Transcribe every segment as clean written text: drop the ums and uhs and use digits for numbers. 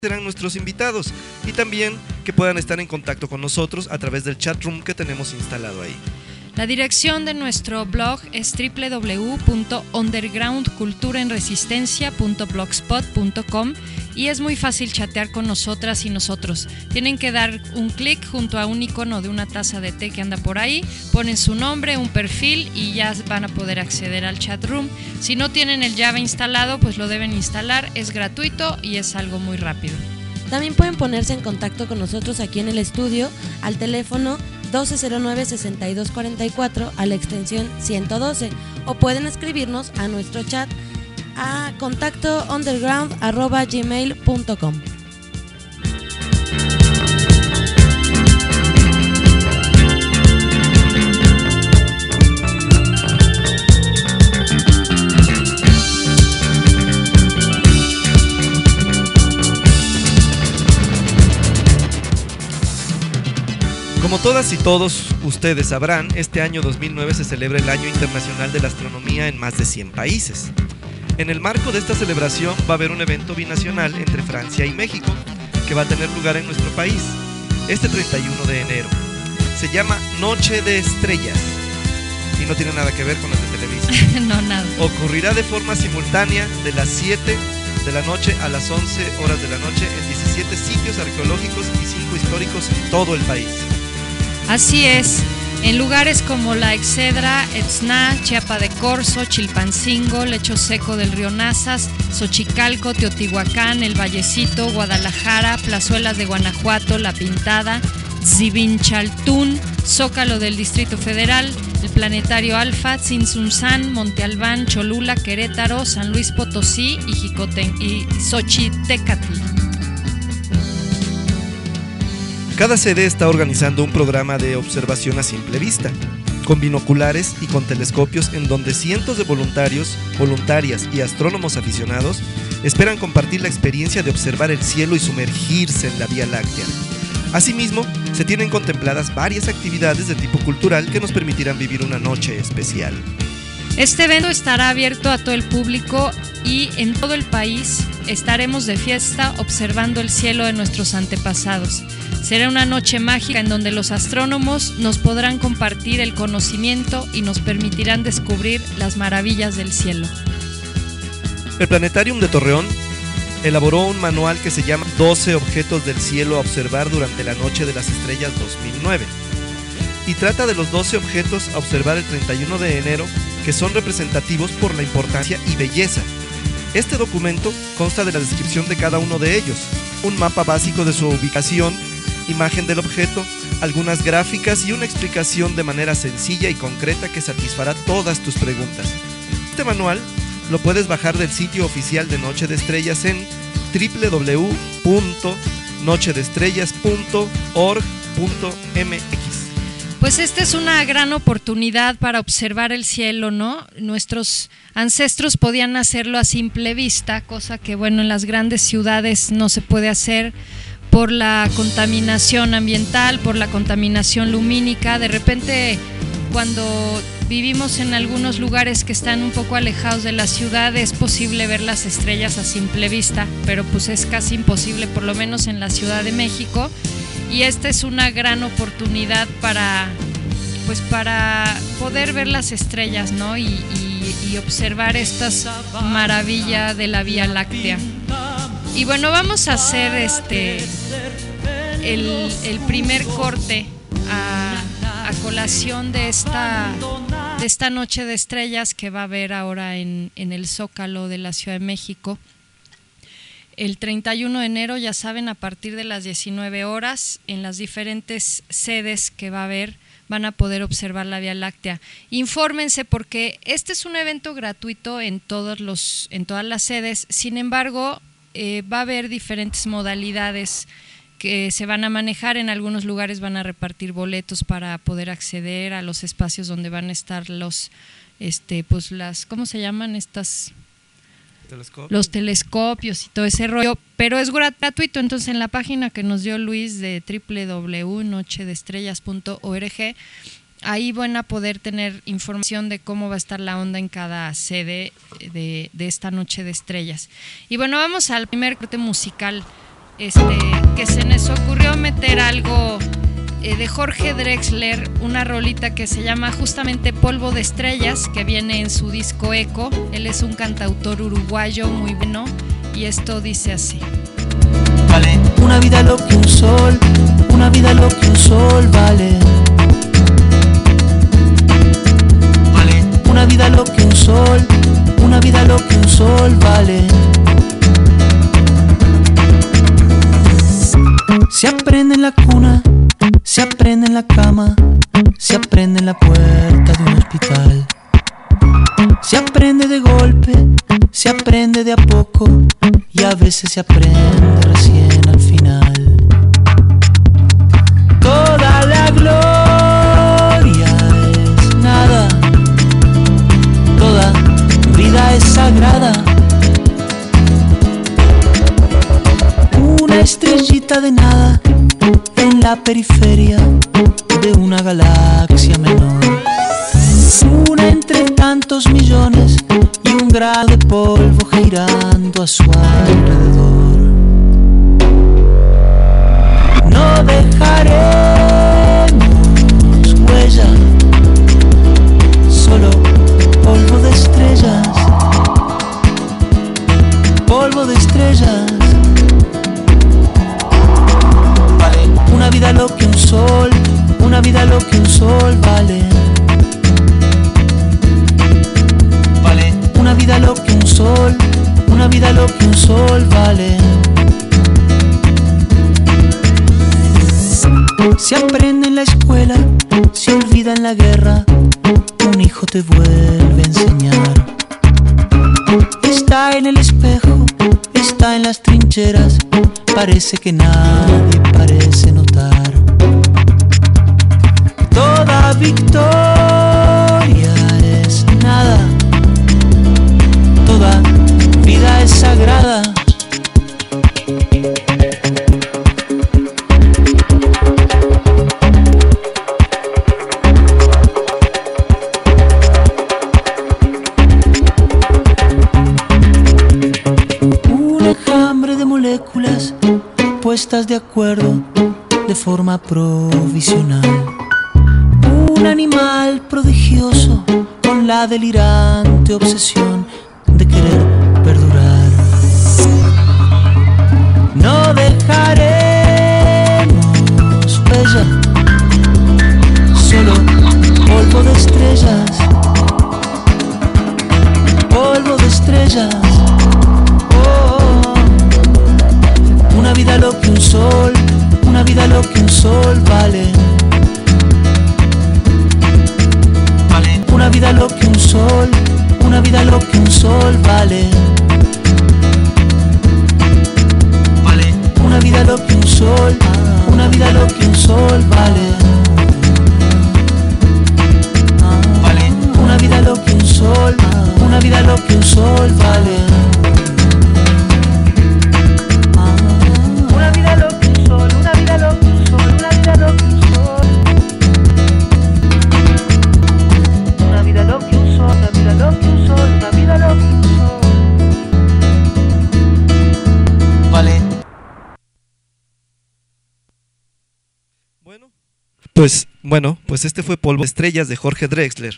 serán nuestros invitados y también que puedan estar en contacto con nosotros a través del chat room que tenemos instalado ahí. La dirección de nuestro blog es www.undergroundculturaenresistencia.blogspot.com y es muy fácil chatear con nosotras y nosotros. Tienen que dar un clic junto a un icono de una taza de té que anda por ahí, ponen su nombre, un perfil y ya van a poder acceder al chat room. Si no tienen el Java instalado, pues lo deben instalar, es gratuito y es algo muy rápido. También pueden ponerse en contacto con nosotros aquí en el estudio al teléfono 1209-6244 a la extensión 112 o pueden escribirnos a nuestro chat a contactounderground@gmail.com. Como todas y todos ustedes sabrán, este año 2009 se celebra el Año Internacional de la Astronomía en más de 100 países. En el marco de esta celebración va a haber un evento binacional entre Francia y México que va a tener lugar en nuestro país este 31 de enero. Se llama Noche de Estrellas y no tiene nada que ver con las de Televisa. No, nada. Ocurrirá de forma simultánea de las 7 de la noche a las 11 horas de la noche en 17 sitios arqueológicos y 5 históricos en todo el país. Así es, en lugares como La Excedra, Etzná, Chiapa de Corzo, Chilpancingo, Lecho Seco del Río Nazas, Xochicalco, Teotihuacán, El Vallecito, Guadalajara, Plazuelas de Guanajuato, La Pintada, Zivinchaltún, Zócalo del Distrito Federal, el Planetario Alfa, Tzintzuntzán, Monte Albán, Cholula, Querétaro, San Luis Potosí y Xochitecatl. Cada sede está organizando un programa de observación a simple vista, con binoculares y con telescopios en donde cientos de voluntarios, voluntarias y astrónomos aficionados esperan compartir la experiencia de observar el cielo y sumergirse en la Vía Láctea. Asimismo, se tienen contempladas varias actividades de tipo cultural que nos permitirán vivir una noche especial. Este evento estará abierto a todo el público y en todo el país estaremos de fiesta observando el cielo de nuestros antepasados. Será una noche mágica en donde los astrónomos nos podrán compartir el conocimiento y nos permitirán descubrir las maravillas del cielo. El Planetarium de Torreón elaboró un manual que se llama 12 objetos del cielo a observar durante la Noche de las Estrellas 2009 y trata de los 12 objetos a observar el 31 de enero que son representativos por la importancia y belleza. Este documento consta de la descripción de cada uno de ellos, un mapa básico de su ubicación, imagen del objeto, algunas gráficas y una explicación de manera sencilla y concreta que satisfará todas tus preguntas. Este manual lo puedes bajar del sitio oficial de Noche de Estrellas en www.nochedeestrellas.org.mx. Pues esta es una gran oportunidad para observar el cielo, ¿no? Nuestros ancestros podían hacerlo a simple vista, cosa que, bueno, en las grandes ciudades no se puede hacer por la contaminación ambiental, por la contaminación lumínica. De repente, cuando vivimos en algunos lugares que están un poco alejados de la ciudad, es posible ver las estrellas a simple vista, pero pues es casi imposible, por lo menos en la Ciudad de México. Y esta es una gran oportunidad para poder ver las estrellas, ¿no? y observar estas maravillas de la Vía Láctea. Y bueno, vamos a hacer el primer corte a colación de esta Noche de Estrellas que va a haber ahora en el Zócalo de la Ciudad de México. El 31 de enero, ya saben, a partir de las 19 horas, en las diferentes sedes que va a haber, van a poder observar la Vía Láctea. Infórmense porque este es un evento gratuito en todas las sedes, sin embargo, va a haber diferentes modalidades que se van a manejar. En algunos lugares van a repartir boletos para poder acceder a los espacios donde van a estar ¿cómo se llaman estas? Los telescopios y todo ese rollo, pero es gratuito. Entonces en la página que nos dio Luis de www.nochedeestrellas.org, ahí van a poder tener información de cómo va a estar la onda en cada sede de esta Noche de Estrellas. Y bueno, vamos al primer corte musical. que se nos ocurrió meter algo de Jorge Drexler, una rolita que se llama justamente Polvo de Estrellas, que viene en su disco Eco. Él es un cantautor uruguayo muy bueno y esto dice así. Vale, una vida lo que un sol, una vida lo que un sol vale. Vale, una vida lo que un sol, una vida lo que un sol vale. Se aprende en la cuna, se aprende en la cama, se aprende en la puerta de un hospital. Se aprende de golpe, se aprende de a poco y a veces se aprende recién al final. Toda la gloria es nada, toda vida es sagrada. Una estrellita de nada en la periferia de una galaxia menor. Una entre tantos millones y un grano de polvo girando a su alrededor. No dejaremos huella, solo polvo de estrellas, polvo de estrellas. Vale, una vida lo que un sol, una vida lo que un sol vale. Una vida lo que un sol, una vida lo que un sol vale. Se aprende en la escuela, se olvida en la guerra, un hijo te vuelve a enseñar. Está en el espejo, está en las trincheras, parece que nadie parece notar. Toda victoria es nada, toda vida es sagrada. Un enjambre de moléculas puestas de acuerdo de forma provisional. Un animal prodigioso con la delirante obsesión de querer perdurar. No dejaremos huella, solo polvo de estrellas, polvo de estrellas. Oh, una vida lo que un sol, una vida lo que un sol vale. Una vida lo que un sol, una vida lo que un sol vale. Vale, una vida lo que un sol, una vida lo que un sol vale. Vale, una vida lo que un sol, una vida lo que un sol vale. Una vida lo que un sol, una vida lo que un sol, una vida lo que un sol. Una vida lo que un sol, una vida lo que un sol, una vida lo que un sol. Vale. Pues este fue Polvo de Estrellas de Jorge Drexler.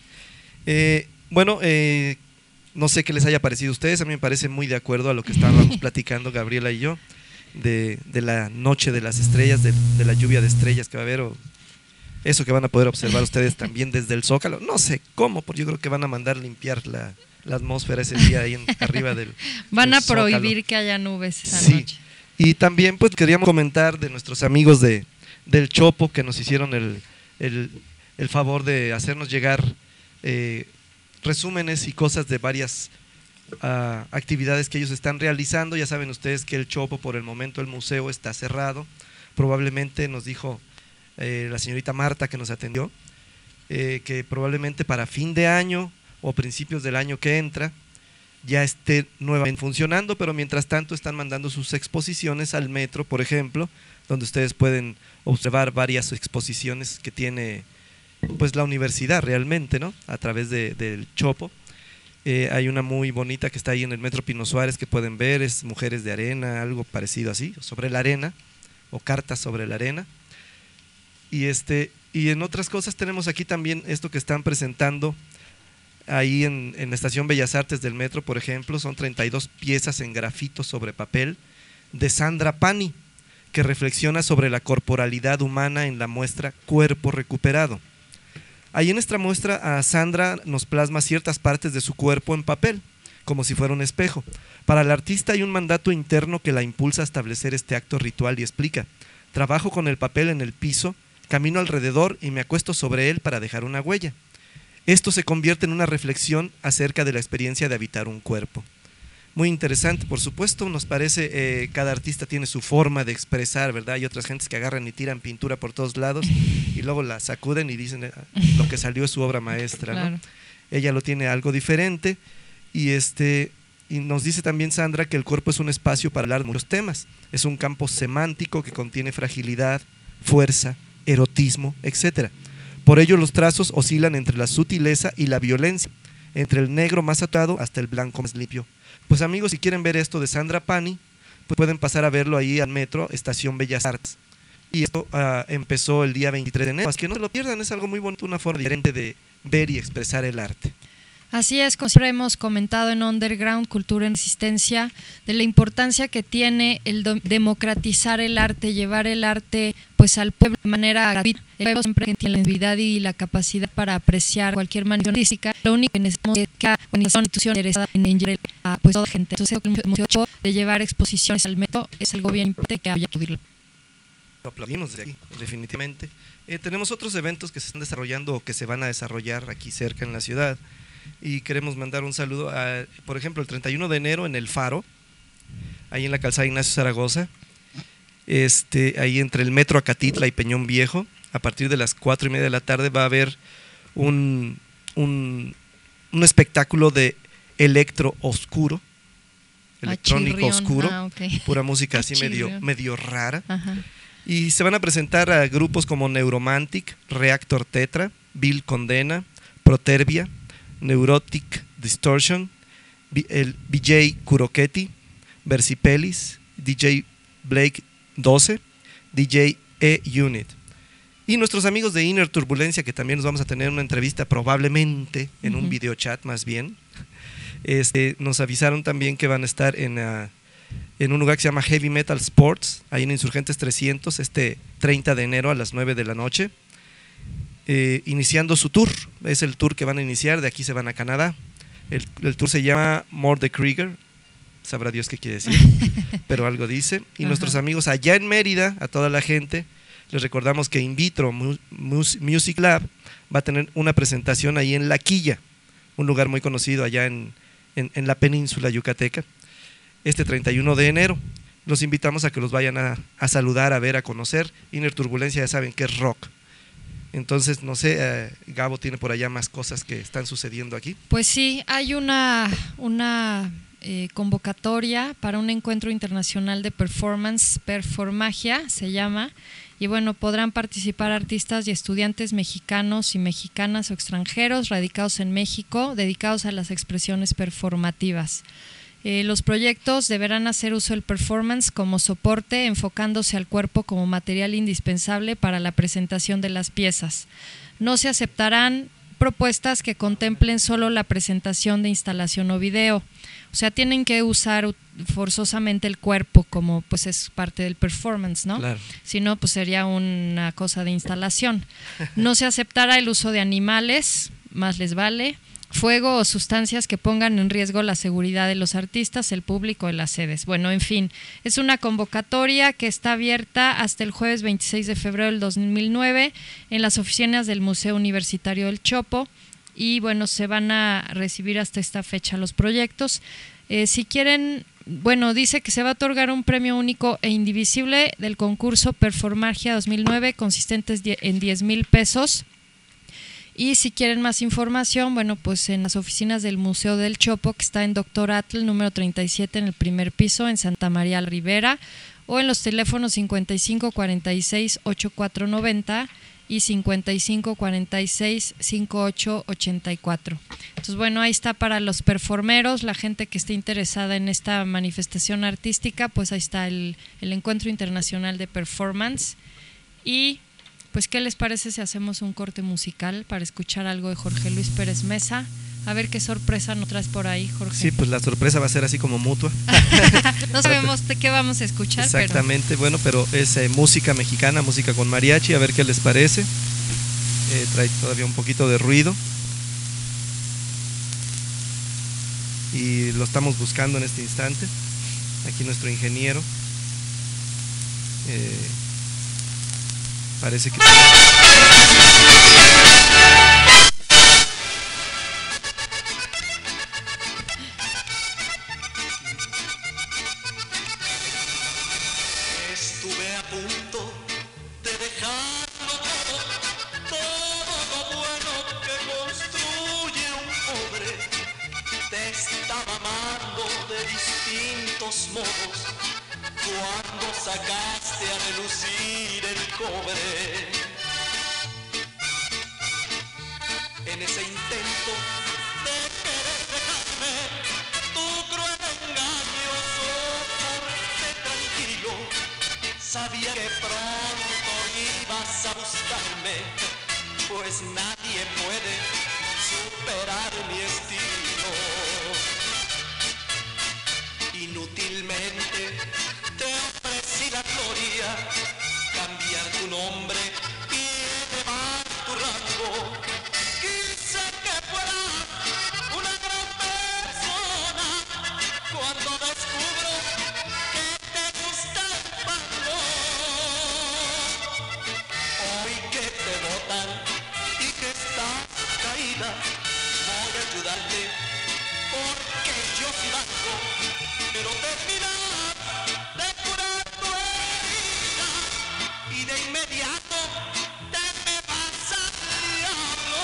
No sé qué les haya parecido a ustedes, a mí me parece muy de acuerdo a lo que estábamos platicando Gabriela y yo, de la noche de las estrellas, de la lluvia de estrellas que va a haber, o eso que van a poder observar ustedes también desde el Zócalo. No sé cómo, porque yo creo que van a mandar limpiar la atmósfera ese día ahí arriba del Van a del Zócalo. prohibir que haya nubes esa Sí. noche. Y también pues queríamos comentar de nuestros amigos del Chopo, que nos hicieron el favor de hacernos llegar resúmenes y cosas de varias actividades que ellos están realizando. Ya saben ustedes que el Chopo, por el momento el museo está cerrado. Probablemente nos dijo la señorita Marta, que nos atendió, que probablemente para fin de año o principios del año que entra ya esté nuevamente funcionando, pero mientras tanto están mandando sus exposiciones al metro, por ejemplo, donde ustedes pueden observar varias exposiciones que tiene pues la universidad realmente, ¿no? A través del Chopo. Hay una muy bonita que está ahí en el Metro Pino Suárez que pueden ver, es Mujeres de Arena, algo parecido así, sobre la arena, o Cartas sobre la arena. Y en otras cosas tenemos aquí también esto que están presentando ahí en la Estación Bellas Artes del Metro, por ejemplo, son 32 piezas en grafito sobre papel de Sandra Pani, que reflexiona sobre la corporalidad humana en la muestra Cuerpo Recuperado. Ahí en esta muestra a Sandra nos plasma ciertas partes de su cuerpo en papel, como si fuera un espejo. Para el artista hay un mandato interno que la impulsa a establecer este acto ritual y explica: trabajo con el papel en el piso, camino alrededor y me acuesto sobre él para dejar una huella. Esto se convierte en una reflexión acerca de la experiencia de habitar un cuerpo. Muy interesante, por supuesto, nos parece, cada artista tiene su forma de expresar, ¿verdad? Hay otras gentes que agarran y tiran pintura por todos lados y luego la sacuden y dicen lo que salió es su obra maestra, claro. ¿no? Ella lo tiene algo diferente y nos dice también Sandra que el cuerpo es un espacio para hablar de muchos temas, es un campo semántico que contiene fragilidad, fuerza, erotismo, etcétera. Por ello los trazos oscilan entre la sutileza y la violencia, entre el negro más atado hasta el blanco más limpio. Pues amigos, si quieren ver esto de Sandra Pani, pues pueden pasar a verlo ahí al Metro, Estación Bellas Artes. Y esto empezó el día 23 de enero, así que no se lo pierdan, es algo muy bonito, una forma diferente de ver y expresar el arte. Así es, como siempre hemos comentado en Underground, Cultura en Resistencia, de la importancia que tiene el democratizar el arte, llevar el arte pues al pueblo de manera gratuita. El pueblo siempre que tiene la habilidad y la capacidad para apreciar cualquier manifestación artística, lo único que necesitamos es que una institución interesada en llevar a pues toda gente. Entonces, el hecho de llevar exposiciones al Metro es algo bien importante que había que aplaudirlo. Lo aplaudimos desde aquí, definitivamente. Tenemos otros eventos que se están desarrollando o que se van a desarrollar aquí cerca en la ciudad. Y queremos mandar un saludo a, por ejemplo, el 31 de enero en El Faro, ahí en la calzada Ignacio Zaragoza, ahí entre el Metro Acatitla y Peñón Viejo, a partir de las 4:30 de la tarde va a haber un espectáculo de electro oscuro, electrónico oscuro, okay. Pura música así medio rara. Ajá. Y se van a presentar a grupos como Neuromantic, Reactor Tetra, Bill Condena, Protervia, Neurotic Distortion, el BJ Kuroketti, Versipelis, DJ Blake 12, DJ E-Unit. Y nuestros amigos de Inner Turbulencia, que también nos vamos a tener una entrevista probablemente en un videochat más bien, nos avisaron también que van a estar en un lugar que se llama Heavy Metal Sports, ahí en Insurgentes 300, 30 de enero a las 9 de la noche. Iniciando su tour, es el tour que van a iniciar, de aquí se van a Canadá. El tour se llama More the Krieger, sabrá Dios qué quiere decir, pero algo dice. Y nuestros amigos allá en Mérida, a toda la gente, les recordamos que In Vitro Music Lab va a tener una presentación ahí en La Quilla, un lugar muy conocido allá en la península yucateca, 31 de enero. Los invitamos a que los vayan a saludar, a ver, a conocer. Inner Turbulencia ya saben que es rock. Entonces, no sé, Gabo tiene por allá más cosas que están sucediendo aquí. Pues sí, hay una convocatoria para un encuentro internacional de performance, Performagia se llama, y bueno, podrán participar artistas y estudiantes mexicanos y mexicanas o extranjeros radicados en México, dedicados a las expresiones performativas. Los proyectos deberán hacer uso del performance como soporte, enfocándose al cuerpo como material indispensable para la presentación de las piezas. No se aceptarán propuestas que contemplen solo la presentación de instalación o video. O sea, tienen que usar forzosamente el cuerpo como pues es parte del performance, ¿no? Claro. Si no, pues sería una cosa de instalación. No se aceptará el uso de animales, más les vale, fuego o sustancias que pongan en riesgo la seguridad de los artistas, el público y las sedes. Bueno, en fin, es una convocatoria que está abierta hasta el jueves 26 de febrero del 2009 en las oficinas del Museo Universitario del Chopo y bueno, se van a recibir hasta esta fecha los proyectos. Si quieren, bueno, dice que se va a otorgar un premio único e indivisible del concurso Performagia 2009 consistente en 10,000 pesos. Y si quieren más información, bueno, pues en las oficinas del Museo del Chopo, que está en Doctor Atl, número 37, en el primer piso, en Santa María la Ribera, o en los teléfonos 5546-8490 y 5546-5884. Entonces, bueno, ahí está para los performeros, la gente que esté interesada en esta manifestación artística, pues ahí está el Encuentro Internacional de Performance. Y pues, ¿qué les parece si hacemos un corte musical para escuchar algo de Jorge Luis Pérez Mesa? A ver qué sorpresa nos traes por ahí, Jorge. Sí, pues la sorpresa va a ser así como mutua. No sabemos de qué vamos a escuchar. Exactamente, bueno, pero es música mexicana, música con mariachi, a ver qué les parece. Trae todavía un poquito de ruido. Y lo estamos buscando en este instante. Aquí nuestro ingeniero. Parece que... Estuve a punto de dejarlo todo lo bueno que construye un pobre. Te estaba amando de distintos modos cuando sacaste a relucir el cobre. En ese intento de querer dejarme, tu cruel engaño soporté tranquilo. Sabía que pronto ibas a buscarme, pues nadie puede superar mi estilo. Inútilmente te ofrecí la gloria, cambiar tu nombre y elevar tu rango. Quise que fueras una gran persona cuando descubro que te gusta el fango. Hoy que te botan y que estás caída, voy a ayudarte porque yo sí valgo. Pero terminar de curar tu herida y de inmediato te me vas al diablo.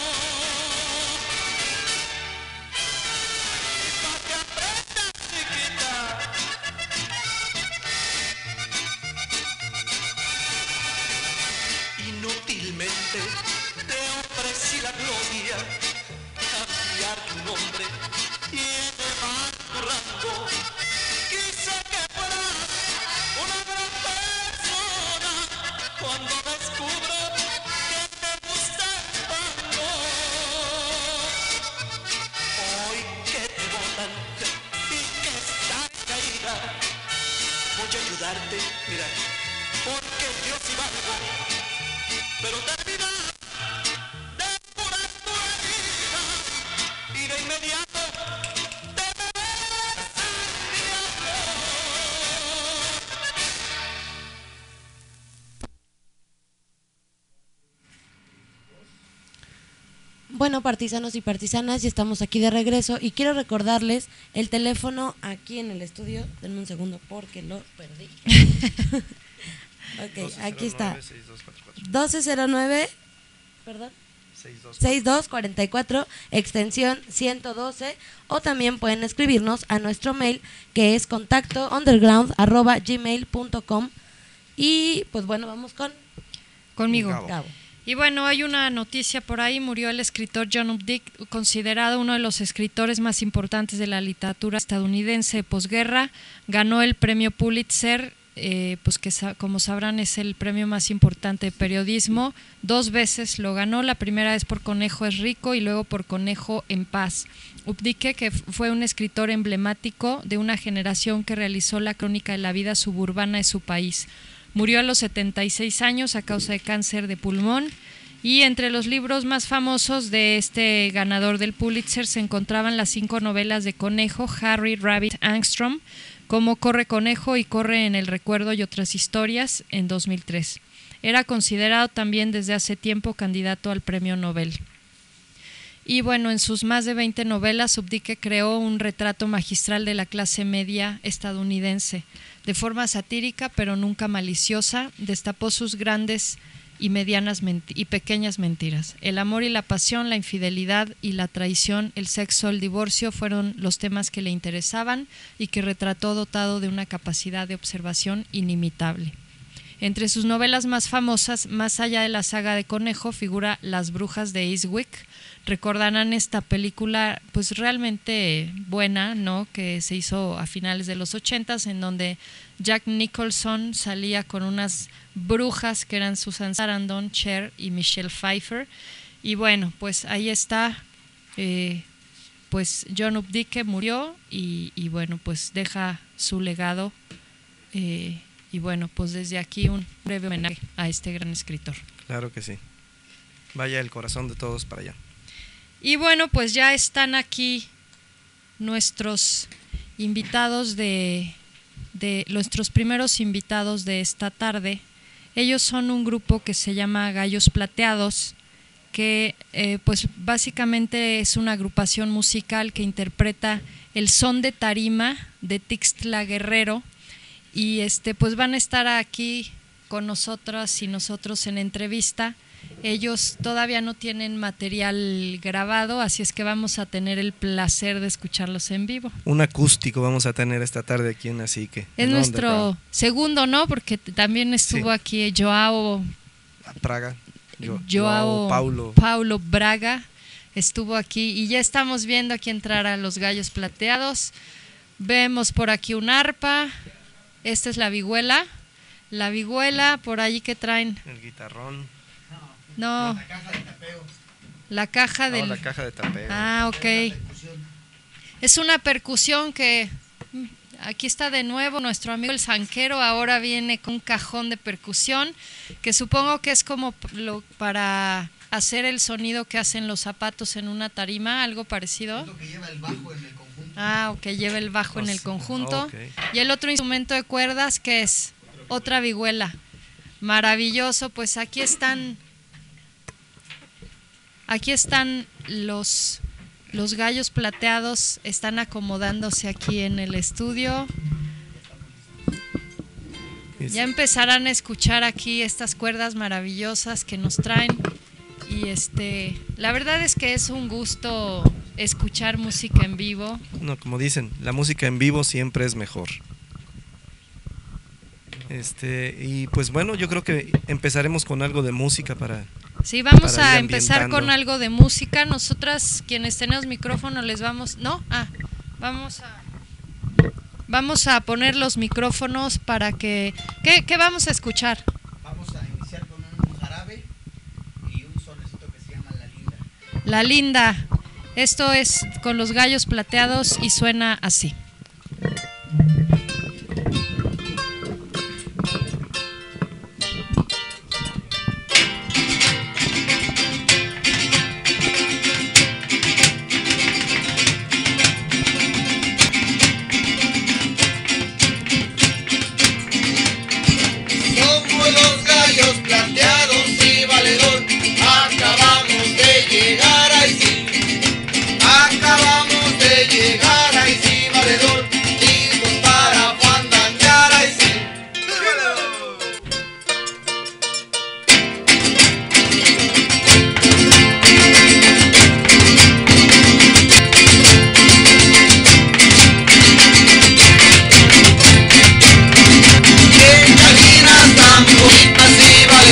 Pa' que aprendas, chiquita. Inútilmente te ofrecí la gloria, cambiar tu nombre y elevar tu rango. Quise que fueras una gran persona cuando descubro que te gusta el fango. Hoy que te botan y que estás caída, voy a ayudarte, mira, porque yo sí valgo. Pero termina de curar tu herida y de inmediato te me vas al diablo. Bueno, partisanos y partisanas, ya estamos aquí de regreso y quiero recordarles el teléfono aquí en el estudio. Denme un segundo porque lo perdí. Ok, aquí está. 1209, perdón. 6244, extensión 112, o también pueden escribirnos a nuestro mail que es contactounderground@gmail.com. Y pues bueno, vamos Conmigo. Gabo. Y bueno, hay una noticia por ahí, murió el escritor John Updike, considerado uno de los escritores más importantes de la literatura estadounidense de posguerra. Ganó el premio Pulitzer, pues que como sabrán es el premio más importante de periodismo. 2 veces lo ganó, la primera vez por Conejo es rico y luego por Conejo en paz. Updike, que fue un escritor emblemático de una generación que realizó la crónica de la vida suburbana de su país. Murió a los 76 años a causa de cáncer de pulmón. Y entre los libros más famosos de este ganador del Pulitzer se encontraban las 5 novelas de Conejo, Harry Rabbit Angstrom, como Corre Conejo y Corre en el recuerdo y otras historias, en 2003. Era considerado también desde hace tiempo candidato al premio Nobel. Y bueno, en sus más de 20 novelas, Updike creó un retrato magistral de la clase media estadounidense. De forma satírica, pero nunca maliciosa, destapó sus grandes y y pequeñas mentiras. El amor y la pasión, la infidelidad y la traición, el sexo, el divorcio fueron los temas que le interesaban y que retrató dotado de una capacidad de observación inimitable. Entre sus novelas más famosas, más allá de la saga de Conejo, figura Las brujas de Eastwick. Recordarán esta película pues realmente buena, ¿no?, que se hizo a finales de los 80s, en donde Jack Nicholson salía con unas brujas que eran Susan Sarandon, Cher y Michelle Pfeiffer. Y bueno, pues ahí está, pues John Updike murió y bueno, pues deja su legado. Y bueno, pues desde aquí un breve homenaje a este gran escritor. Claro que sí. Vaya el corazón de todos para allá. Y bueno, pues ya están aquí nuestros invitados de nuestros primeros invitados de esta tarde. Ellos son un grupo que se llama Gallos Plateados, que pues básicamente es una agrupación musical que interpreta el son de tarima de Tixtla Guerrero. Y pues van a estar aquí con nosotras y nosotros en entrevista. Ellos todavía no tienen material grabado, así es que vamos a tener el placer de escucharlos en vivo. Un acústico vamos a tener esta tarde aquí en Asique. Es nuestro segundo, ¿no? Porque también estuvo aquí Joao Praga, Joao Paulo Braga estuvo aquí y ya estamos viendo aquí entrar a los Gallos Plateados. Vemos por aquí un arpa. Esta es la vihuela, por allí que traen. El guitarrón. No. La caja de tapeo. La caja del. No, la caja de tapeo. Ah, ok. Es una percusión que aquí está de nuevo nuestro amigo el zanquero. Ahora viene con un cajón de percusión que supongo que es como para hacer el sonido que hacen los zapatos en una tarima, algo parecido. Es lo que lleva el bajo en el conjunto. Ah, ok, lleva el bajo en el conjunto. Okay. Y el otro instrumento de cuerdas, que es otra vihuela. Maravilloso, pues aquí están los Gallos Plateados, están acomodándose aquí en el estudio. Ya empezarán a escuchar aquí estas cuerdas maravillosas que nos traen. Y la verdad es que es un gusto escuchar música en vivo. No, como dicen, la música en vivo siempre es mejor. Y pues bueno, yo creo que empezaremos con algo de música para. Sí, vamos para a empezar con algo de música. Nosotras, quienes tenemos micrófono, les vamos. ¿No? Vamos a poner los micrófonos para que. ¿Qué vamos a escuchar? Vamos a iniciar con un jarabe y un solecito que se llama La Linda. La Linda. Esto es con los Gallos Plateados y suena así. Somos los gallos plateados y valedor, acabamos de llegar a Isil. Acabamos de llegar a Isil, valedor, listos para fandanguear a Isil. Qué calinas tan bonitas y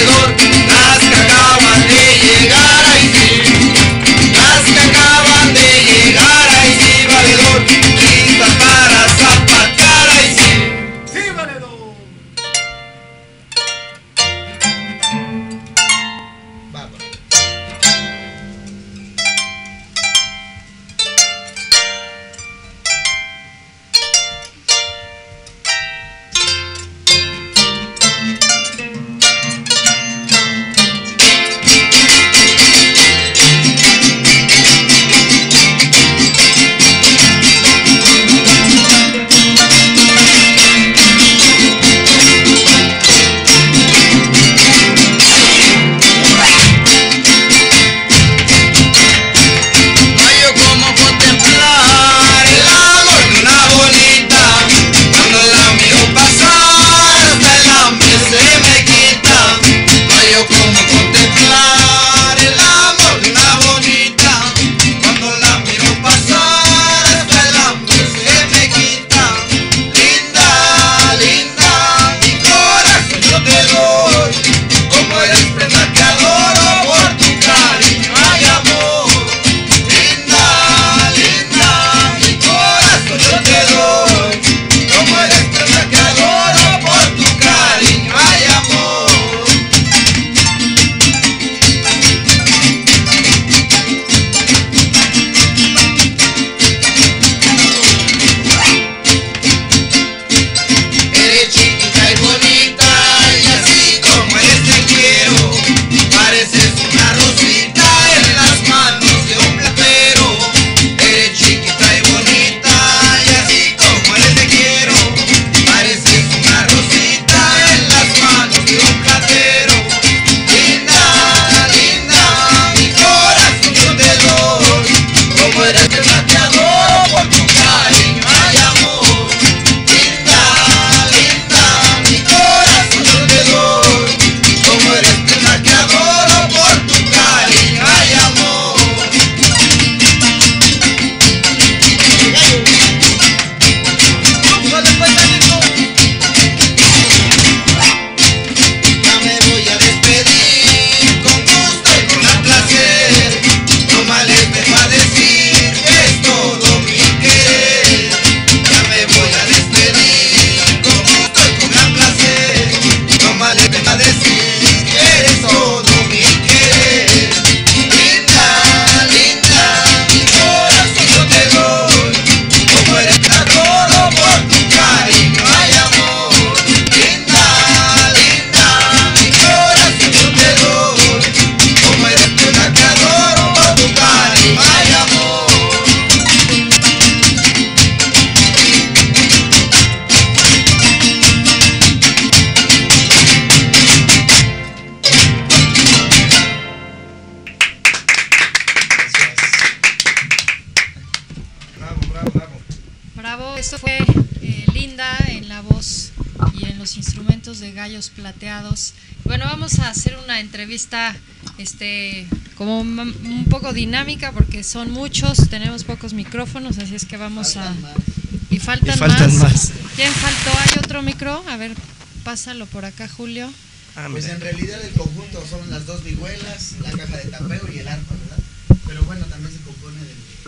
esto fue Linda en la voz y en los instrumentos de Gallos Plateados. Bueno, vamos a hacer una entrevista como un poco dinámica porque son muchos, tenemos pocos micrófonos, así es que vamos a... Y faltan más. ¿Quién faltó? ¿Hay otro micro? A ver, pásalo por acá, Julio. Pues en realidad el conjunto son las dos vihuelas, la caja de tapeo y el arpa, ¿verdad? Pero bueno, también se compone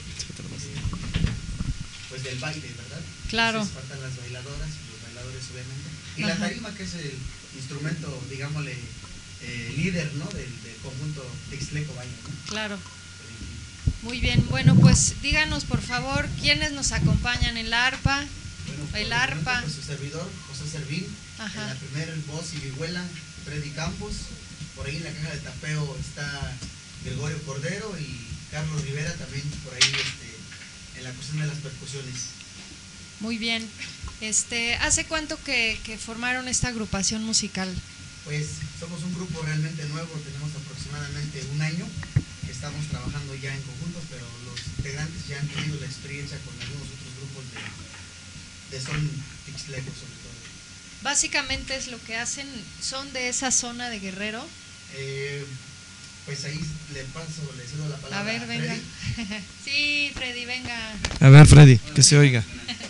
del baile, ¿verdad? Claro. Entonces faltan las bailadoras y los bailadores obviamente. Y Ajá. la tarima, que es el instrumento, digámosle, líder, ¿no? del conjunto Ixtleco Baño, ¿no? Claro. Muy bien, bueno, pues díganos por favor quiénes nos acompañan en la arpa. Bueno, el arpa. Pues su servidor, José Servín. Ajá. En la primera voz y vihuela, Freddy Campos. Por ahí en la caja de tapeo está Gregorio Cordero y Carlos Rivera también por ahí en la cuestión de las percusiones. Muy bien. ¿Hace cuánto que formaron esta agrupación musical? Pues somos un grupo realmente nuevo, tenemos aproximadamente un año que estamos trabajando ya en conjunto, pero los integrantes ya han tenido la experiencia con algunos otros grupos de son ixtlecos sobre todo. Básicamente es lo que hacen, son de esa zona de Guerrero. Pues ahí le cedo la palabra a ver, venga. Freddy. Sí, Freddy, venga. A ver, Freddy, que se oiga.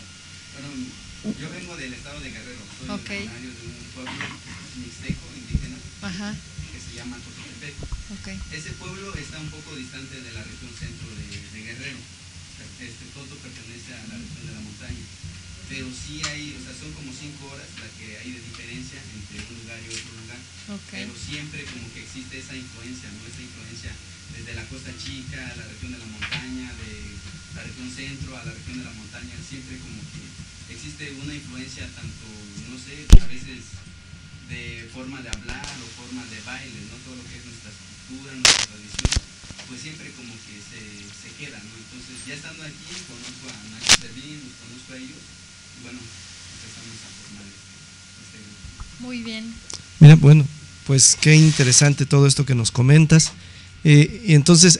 Bueno, yo vengo del estado de Guerrero, soy originario de un pueblo mixteco indígena. Ajá. Que se llama Cototepec. Okay. Ese pueblo está un poco distante de la región centro de Guerrero. Toto pertenece a la región de la montaña, pero sí hay, o sea, son como 5 horas la que hay de diferencia entre un lugar y otro lugar. Okay. Pero siempre como que existe esa influencia, ¿no? Esa influencia desde la costa chica a la región de la montaña, de la región centro a la región de la montaña, siempre como que existe una influencia tanto, no sé, a veces de forma de hablar o forma de baile, ¿no? Todo lo que es nuestra cultura, nuestra tradición, pues siempre como que se queda, ¿no? Entonces ya estando aquí conozco a Nacho Servín, los conozco a ellos y bueno, empezamos a formar este grupo. Muy bien. Mira, bueno, pues qué interesante todo esto que nos comentas. Y entonces,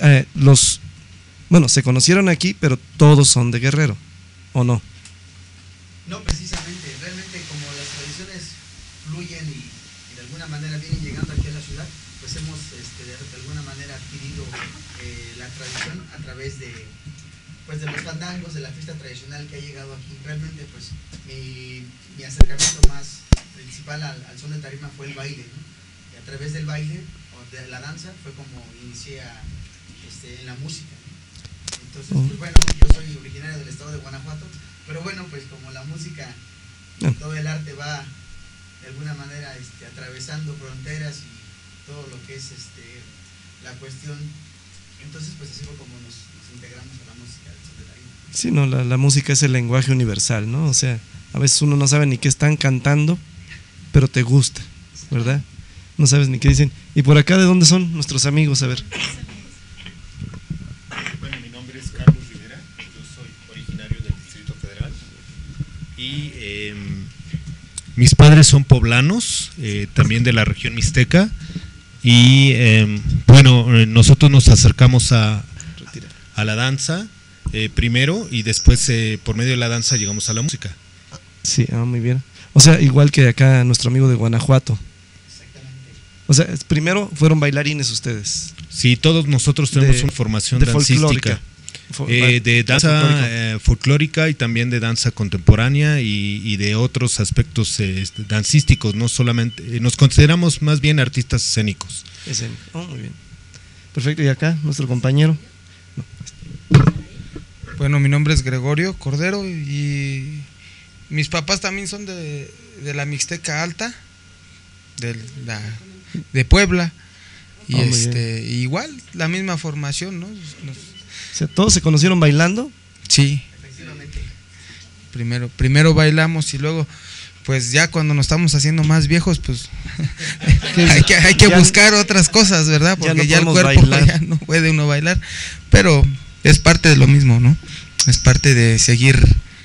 se conocieron aquí, pero todos son de Guerrero, ¿o no? No, precisamente, realmente como las tradiciones fluyen y de alguna manera vienen llegando aquí a la ciudad, pues hemos de alguna manera adquirido la tradición a través de los fandangos, de la fiesta tradicional que ha llegado aquí. Realmente pues mi acercamiento más principal al son de tarima fue el baile, ¿no? Y a través del baile o de la danza fue como inicié en la música, ¿no? Entonces pues bueno, yo soy originario del estado de Guanajuato, pero bueno, pues como la música, todo el arte va de alguna manera atravesando fronteras y todo lo que es la cuestión, entonces pues así fue como nos integramos a la música del son de tarima. Sí, no, la música es el lenguaje universal, ¿no? O sea, a veces uno no sabe ni qué están cantando, pero te gusta, ¿verdad? No sabes ni qué dicen. ¿Y por acá de dónde son nuestros amigos? A ver. Bueno, mi nombre es Carlos Rivera, yo soy originario del Distrito Federal y mis padres son poblanos, también de la región mixteca y nosotros nos acercamos a la danza primero y después por medio de la danza llegamos a la música. Sí, muy bien. O sea, igual que acá nuestro amigo de Guanajuato. O sea, primero fueron bailarines ustedes. Sí, todos nosotros tenemos una formación dancística. De danza folclórica y también de danza contemporánea y de otros aspectos dancísticos, no solamente, nos consideramos más bien artistas escénicos. Muy bien. Perfecto, y acá nuestro compañero. Bueno, mi nombre es Gregorio Cordero y mis papás también son de la Mixteca Alta, de Puebla, y igual la misma formación, ¿no? O sea, ¿todos se conocieron bailando? Sí. Efectivamente. Primero bailamos y luego, pues ya cuando nos estamos haciendo más viejos, pues hay que buscar otras cosas, ¿verdad? Porque ya el cuerpo ya no puede uno bailar, pero es parte de lo mismo, ¿no? Es parte de seguir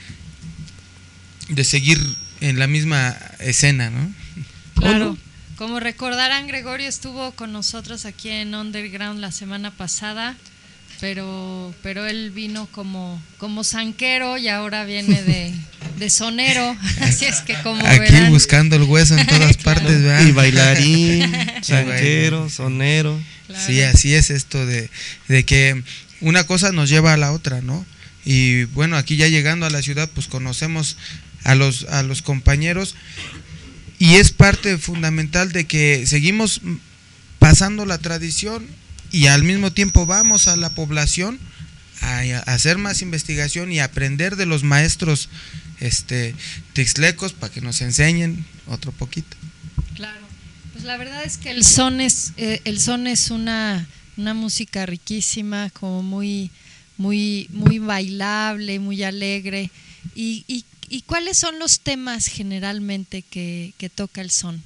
en la misma escena, ¿no? Claro. Como recordarán, Gregorio estuvo con nosotros aquí en Underground la semana pasada, pero él vino como zanquero y ahora viene de sonero, así es que como aquí verán, buscando el hueso en todas partes, ¿verdad? Y bailarín, chanquero, sonero. claro. Sí, así es esto de que una cosa nos lleva a la otra, ¿no? Y bueno, aquí ya llegando a la ciudad, pues conocemos a los compañeros y es parte fundamental de que seguimos pasando la tradición y al mismo tiempo vamos a la población a hacer más investigación y aprender de los maestros tixlecos para que nos enseñen otro poquito. Claro, pues la verdad es que el son es una música riquísima, como muy bailable, muy alegre. ¿Y cuáles son los temas generalmente que toca el son?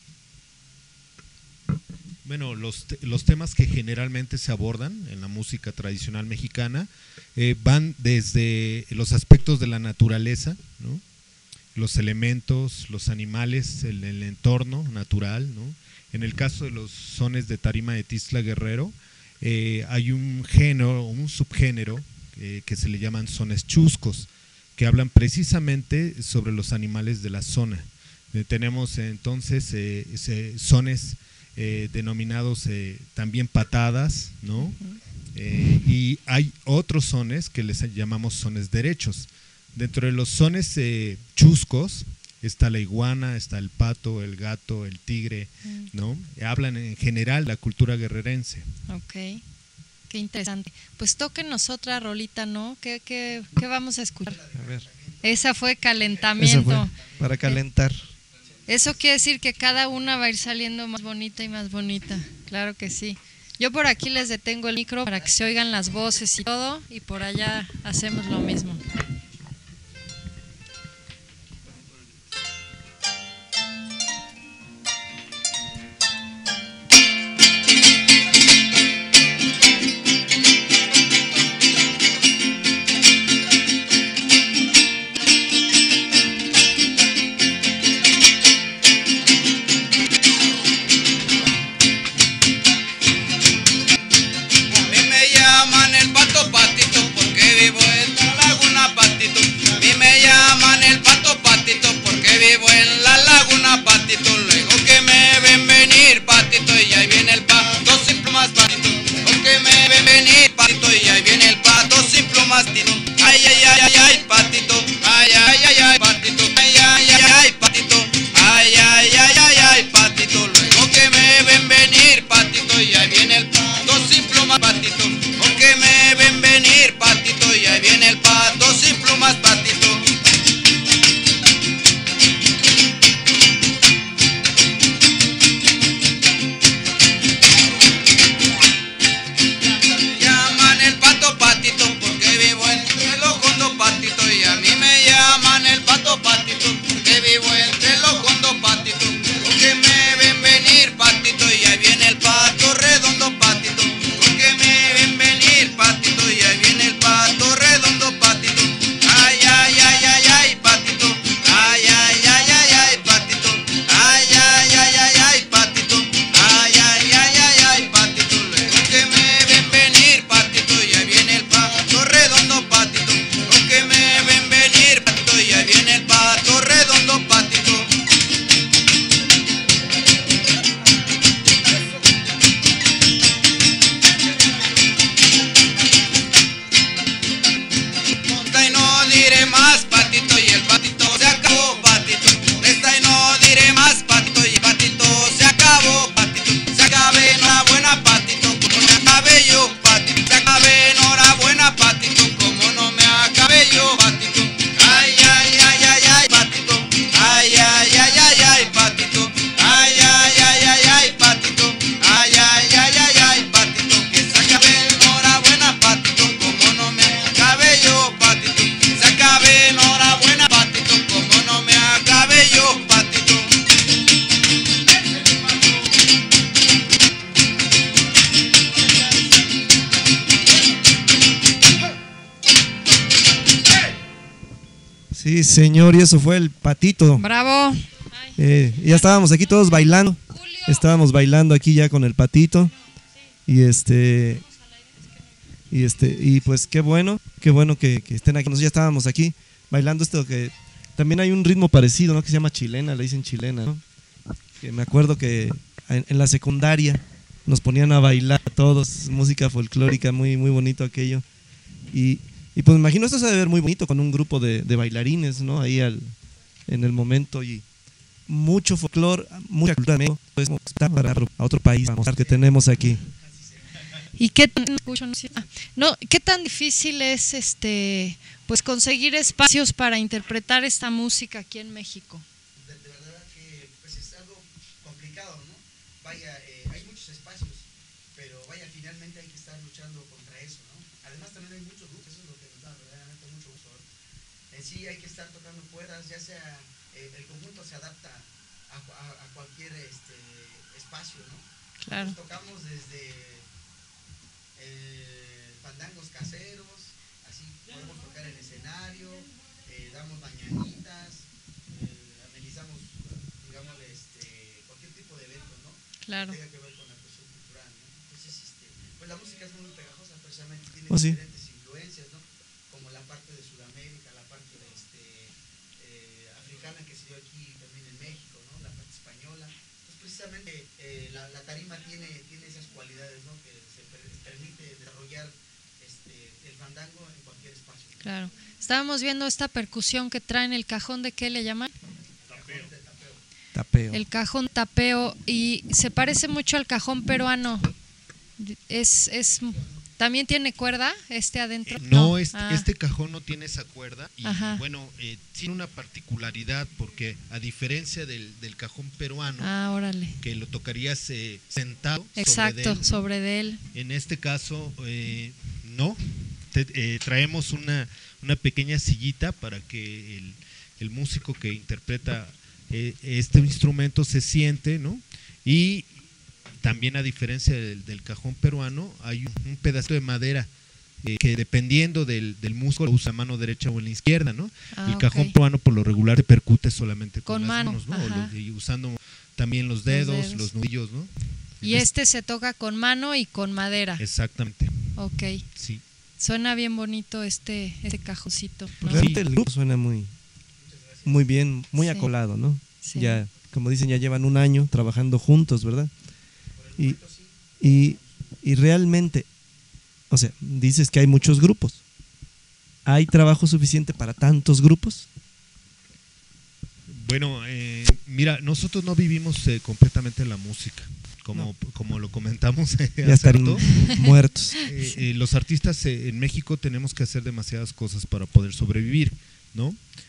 Bueno, los temas que generalmente se abordan en la música tradicional mexicana van desde los aspectos de la naturaleza, ¿no? Los elementos, los animales, el entorno natural, ¿no? En el caso de los sones de tarima de Tixla Guerrero, hay un género, un subgénero que se le llaman sones chuscos, que hablan precisamente sobre los animales de la zona. Tenemos entonces sones denominados también patadas, ¿no? Y hay otros sones que les llamamos sones derechos. Dentro de los sones chuscos está la iguana, está el pato, el gato, el tigre, ¿no? Hablan en general la cultura guerrerense. Ok, qué interesante. Pues tóquenos otra rolita, ¿no? ¿Qué vamos a escuchar? A ver. Esa fue calentamiento. Esa fue para calentar. Eso quiere decir que cada una va a ir saliendo más bonita y más bonita. Claro que sí. Yo por aquí les detengo el micro para que se oigan las voces y todo, y por allá hacemos lo mismo. Sí, señor, y eso fue el patito. ¡Bravo! Ya estábamos aquí todos bailando. Estábamos bailando aquí ya con el patito. Y y pues qué bueno que estén aquí. Nosotros ya estábamos aquí bailando esto que también hay un ritmo parecido, ¿no? Que se llama chilena, le dicen chilena, ¿no? Que me acuerdo que en la secundaria nos ponían a bailar a todos, música folclórica, muy, muy bonito aquello. Y pues me imagino esto se debe ver muy bonito con un grupo de bailarines, ¿no? Ahí en el momento, y mucho folclore, mucha cultura de México, pues para a otro país, vamos a ver que tenemos aquí. ¿Y qué tan difícil es pues conseguir espacios para interpretar esta música aquí en México? De verdad que pues es algo complicado, ¿no? Vaya, hay muchos espacios, pero vaya, finalmente hay que estar luchando contra eso, ¿no? Además también hay muchos grupos, eso es lo que nos da verdaderamente mucho gusto. En sí hay que estar tocando puertas, ya sea el conjunto se adapta a cualquier espacio, ¿no? Claro. Nos tocamos desde fandangos caseros, así podemos tocar en escenario, damos mañanitas, amenizamos, digamos, cualquier tipo de evento, ¿no? Claro. Que tenga que ver con la cuestión cultural, ¿no? Entonces, pues la música es muy pegajosa, precisamente tiene sí. diferentes influencias, ¿no? Como la parte de Sudamérica, la parte de africana que se dio aquí también en México, ¿no? La parte española. Pues precisamente la tarima tiene esas cualidades, ¿no? Que se permite desarrollar el fandango en cualquier espacio. Claro. Estábamos viendo esta percusión que traen, el cajón, ¿de qué le llaman? Tapeo. El cajón tapeo, y se parece mucho al cajón peruano. ¿También tiene cuerda adentro? No, este cajón no tiene esa cuerda y Ajá. bueno, tiene una particularidad porque a diferencia del cajón peruano, órale, que lo tocarías sentado. Exacto, sobre de él. En este caso, no. Traemos una pequeña sillita para que el músico que interpreta este instrumento se siente, ¿no? Y también, a diferencia del cajón peruano, hay un pedacito de madera que, dependiendo del músico, lo usa mano derecha o en la izquierda, ¿no? El cajón peruano por lo regular se percute solamente con las mano, manos, ¿no? Y usando también los dedos, los nudillos, ¿no? Y se toca con mano y con madera. Exactamente. Ok. Sí. Suena bien bonito este cajoncito, ¿no? Realmente el grupo suena muy bien, muy acolado, ¿no? Sí. Ya, como dicen, ya llevan un año trabajando juntos, ¿verdad? Y realmente, o sea, dices que hay muchos grupos. ¿Hay trabajo suficiente para tantos grupos? Bueno, mira, nosotros no vivimos completamente la música, como lo comentamos ya están muertos. Los artistas en México tenemos que hacer demasiadas cosas para poder sobrevivir, ¿no?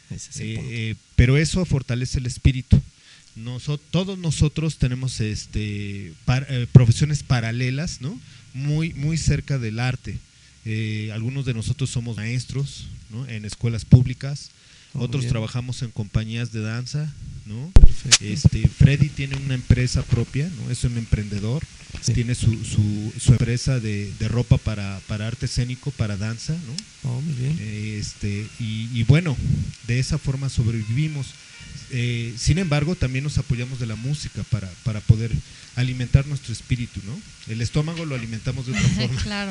Pero eso fortalece el espíritu. Todos nosotros tenemos profesiones paralelas, ¿no? Muy cerca del arte. Algunos de nosotros somos maestros, ¿no? En escuelas públicas, otros trabajamos en compañías de danza, ¿no? Freddy tiene una empresa propia, ¿no? Es un emprendedor, sí. Tiene su empresa de ropa para arte escénico, para danza, ¿no? Muy bien. Y bueno, de esa forma sobrevivimos. Sin embargo, también nos apoyamos de la música para poder alimentar nuestro espíritu, ¿no? El estómago lo alimentamos de otra forma. Claro,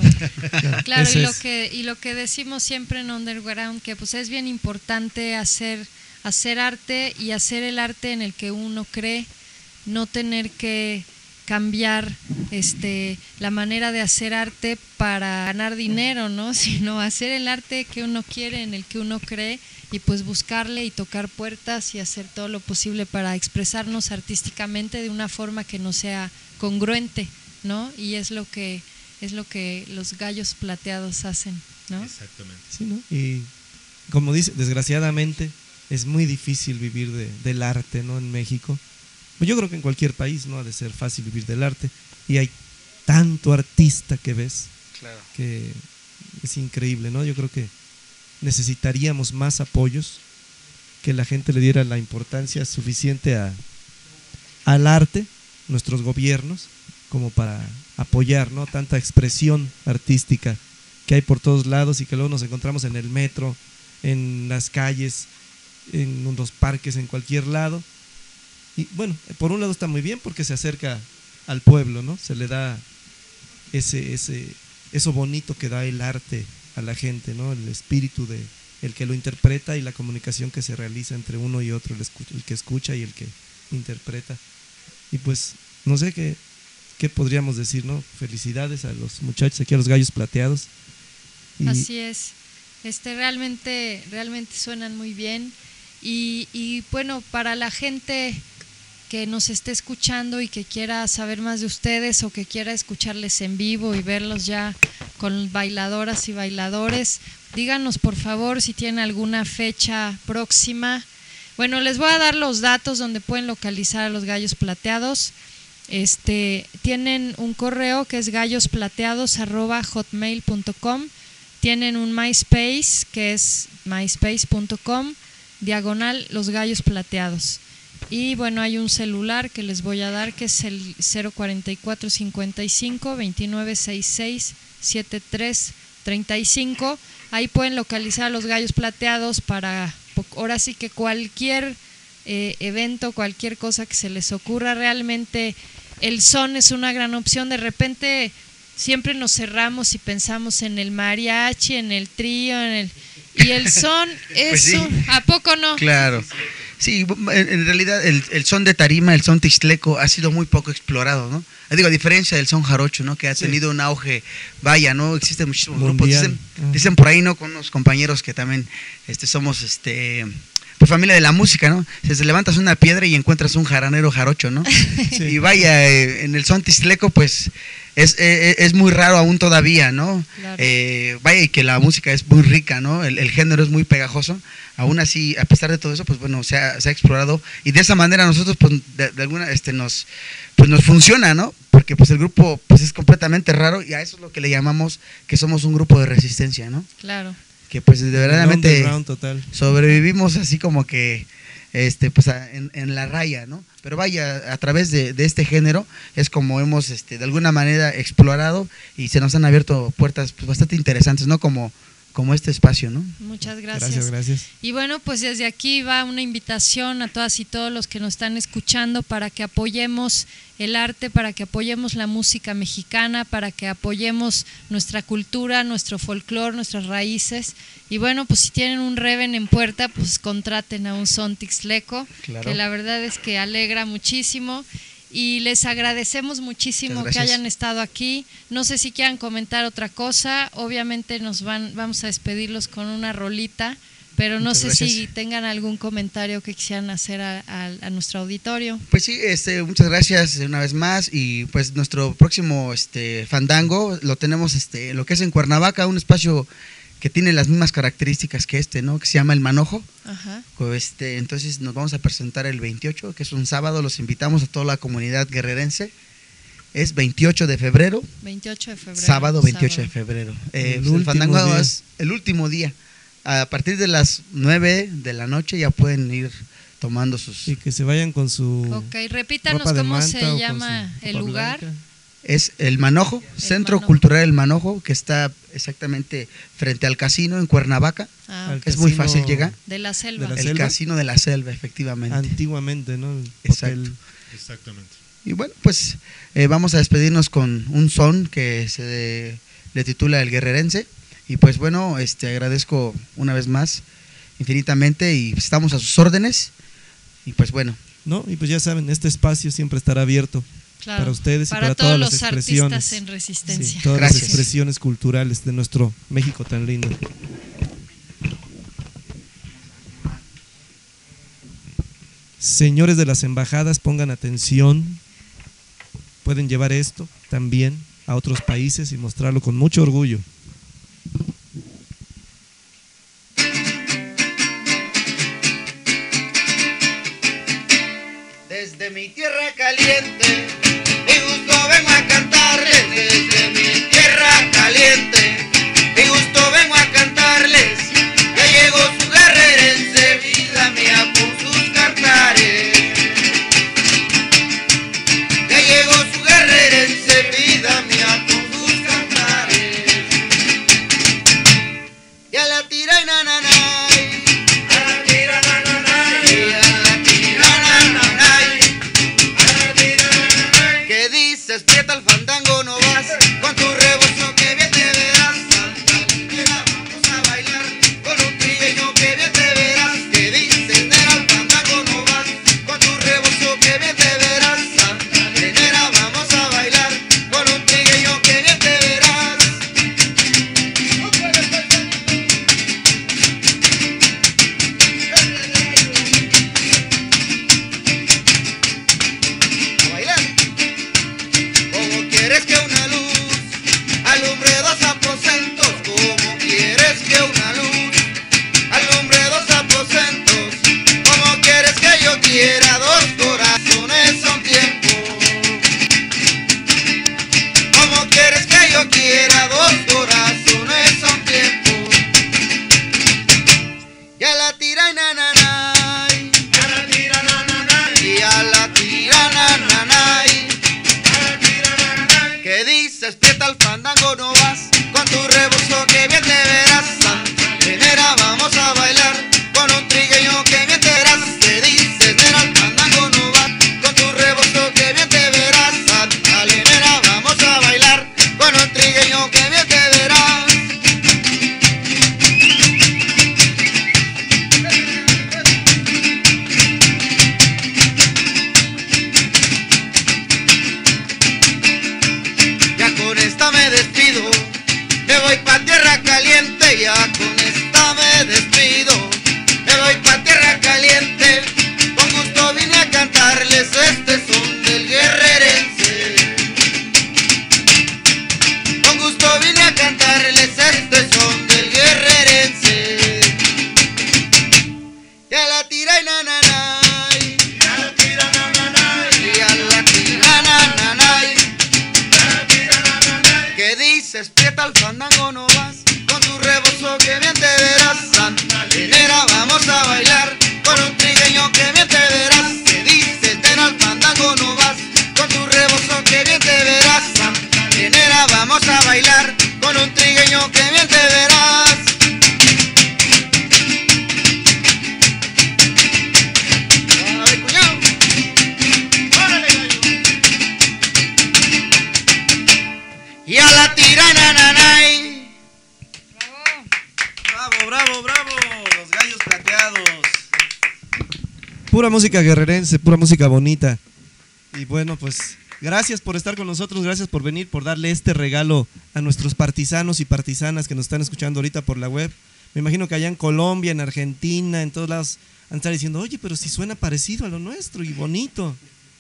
y lo que decimos siempre en Underground, que pues es bien importante hacer arte y hacer el arte en el que uno cree, no tener que cambiar la manera de hacer arte para ganar dinero, ¿no? Sino hacer el arte que uno quiere, en el que uno cree, y pues buscarle y tocar puertas y hacer todo lo posible para expresarnos artísticamente de una forma que no sea congruente, ¿no? Y es lo que los Gallos Plateados hacen, ¿no? Exactamente. Sí, ¿no? Y como dice, desgraciadamente es muy difícil vivir del arte, ¿no? En México. Pues yo creo que en cualquier país no ha de ser fácil vivir del arte, y hay tanto artista que ves, claro, que es increíble, ¿no? Yo creo que necesitaríamos más apoyos, que la gente le diera la importancia suficiente al arte, nuestros gobiernos, como para apoyar, ¿no? Tanta expresión artística que hay por todos lados y que luego nos encontramos en el metro, en las calles, en los parques, en cualquier lado. Y bueno, por un lado está muy bien porque se acerca al pueblo, ¿no? Se le da eso bonito que da el arte a la gente, ¿no? El espíritu de el que lo interpreta y la comunicación que se realiza entre uno y otro, el que escucha y el que interpreta. Y pues, no sé qué podríamos decir, ¿no? Felicidades a los muchachos aquí, a los Gallos Plateados. Y así es, realmente suenan muy bien y bueno, para la gente que nos esté escuchando y que quiera saber más de ustedes o que quiera escucharles en vivo y verlos ya con bailadoras y bailadores, díganos por favor si tienen alguna fecha próxima. Bueno, les voy a dar los datos donde pueden localizar a los Gallos Plateados. Tienen un correo que es gallosplateados@hotmail.com. Tienen un MySpace que es myspace.com/Los Gallos Plateados. Y bueno, hay un celular que les voy a dar que es el 044 55 29 66 73 35. Ahí pueden localizar a los Gallos Plateados para, ahora sí que cualquier evento, cualquier cosa que se les ocurra. Realmente el son es una gran opción. De repente siempre nos cerramos y pensamos en el mariachi, en el trío, y el son es pues sí. ¿A poco no? Claro. Sí, en realidad el son de tarima, el son tixtleco ha sido muy poco explorado, ¿no? Digo, a diferencia del son jarocho, ¿no? Que ha tenido un auge, vaya, ¿no? Existen muchísimos grupos, dicen por ahí, ¿no? Con unos compañeros que también somos, pues familia de la música, ¿no? Se levantas una piedra y encuentras un jaranero jarocho, ¿no? Sí. Y vaya, en el son tixtleco, pues es muy raro aún todavía, ¿no? Claro. Vaya, y que la música es muy rica, ¿no? El género es muy pegajoso. Aún así, a pesar de todo eso, pues bueno, se ha explorado, y de esa manera nosotros pues de alguna nos funciona, ¿no? Porque pues el grupo pues es completamente raro, y a eso es lo que le llamamos que somos un grupo de resistencia, ¿no? Claro. Que pues verdaderamente sobrevivimos así como que pues en la raya, ¿no? Pero vaya, a través de este género es como hemos de alguna manera explorado, y se nos han abierto puertas pues bastante interesantes, ¿no? Como este espacio, ¿no? Muchas gracias. Gracias. Y bueno, pues desde aquí va una invitación a todas y todos los que nos están escuchando para que apoyemos el arte, para que apoyemos la música mexicana, para que apoyemos nuestra cultura, nuestro folclore, nuestras raíces. Y bueno, pues si tienen un Reven en puerta, pues contraten a un son tixtleco, claro, que la verdad es que alegra muchísimo. Y les agradecemos muchísimo que hayan estado aquí. No sé si quieran comentar otra cosa. Obviamente vamos a despedirlos con una rolita, pero no sé si tengan algún comentario que quisieran hacer a nuestro auditorio. Pues sí, muchas gracias una vez más, y pues nuestro próximo fandango lo tenemos lo que es en Cuernavaca, un espacio que tiene las mismas características que ¿no? Que se llama El Manojo. Ajá. Entonces nos vamos a presentar el 28, que es un sábado. Los invitamos a toda la comunidad guerrerense. Es 28 de febrero. 28 de febrero. Sábado 28 de febrero. El fandango es el último día. A partir de las 9 de la noche ya pueden ir tomando sus... Y que se vayan con su... Ok, repítanos cómo se llama el lugar. Blanca. Es El Manojo, Centro Cultural El Manojo, que está exactamente frente al casino en Cuernavaca. Es muy fácil llegar. De la Selva. El casino de la Selva, efectivamente. Antiguamente, ¿no? Exactamente. Y bueno, pues vamos a despedirnos con un son que le titula El Guerrerense. Y pues bueno, agradezco una vez más infinitamente, y estamos a sus órdenes. Y pues bueno. No, y pues ya saben, este espacio siempre estará abierto. Claro, para ustedes y para todas las expresiones, artistas en resistencia. Sí, todas las expresiones culturales de nuestro México tan lindo. Señores de las embajadas, pongan atención. Pueden llevar esto también a otros países y mostrarlo con mucho orgullo. Desde mi tierra caliente, mi gusto vengo a cantarles. Desde mi tierra caliente, mi gusto vengo a cantarles. Ya llegó su guerrerense, vida mía, por sus cantares. Ya llegó su guerrerense, vida mía, por sus cantares. Ya la tira y nananay, a la tira nananay, a la tira nananay. Que dices, prieta al fandango no vas, con tu rebozo que bien te verás. Santa Lindera, vamos a bailar con un trillo. quiera, dos corazones a un tiempo. Ya la tira y nananay, ya la tira nananay, ya la tira nananay, que dices prieta al fandango no vas, con tu rebozo que bien te verás. Nena, vamos a bailar con un trigueño que bien te verás. Que dices nena al fandango no vas, con tu rebozo que bien te verás. Dale nena, vamos a bailar con un trigueño que bien te verás. Ya con esta me despido, me voy pa' tierra caliente. Ya con esta me despido, me voy pa' tierra caliente. Con gusto vine a cantarles este son del guerrerense. Con gusto vine a cantarles este son del guerrerense. Ya la tira y nananay, ya la tira nananay, ya la tira nananay, que dices prieta al fandango no vas, con tu rebozo que bien te verás. Nena, vamos a bailar con un trigueño que bien te verás. Que dices nena al fandango no vas, con tu rebozo que bien te verás. Nena, vamos a bailar con un trigueño que bien te verás. ¡Ay, cuñado! ¡Órale, gallo! Y a la tira nananay. Bravo, bravo, bravo, los gallos plateados. Pura música guerrerense, pura música bonita. Y bueno, pues gracias por estar con nosotros, gracias por venir, por darle este regalo a nuestros partisanos y partisanas que nos están escuchando ahorita por la web. Me imagino que allá en Colombia, en Argentina, en todos lados, van a estar diciendo, oye, pero si suena parecido a lo nuestro y bonito.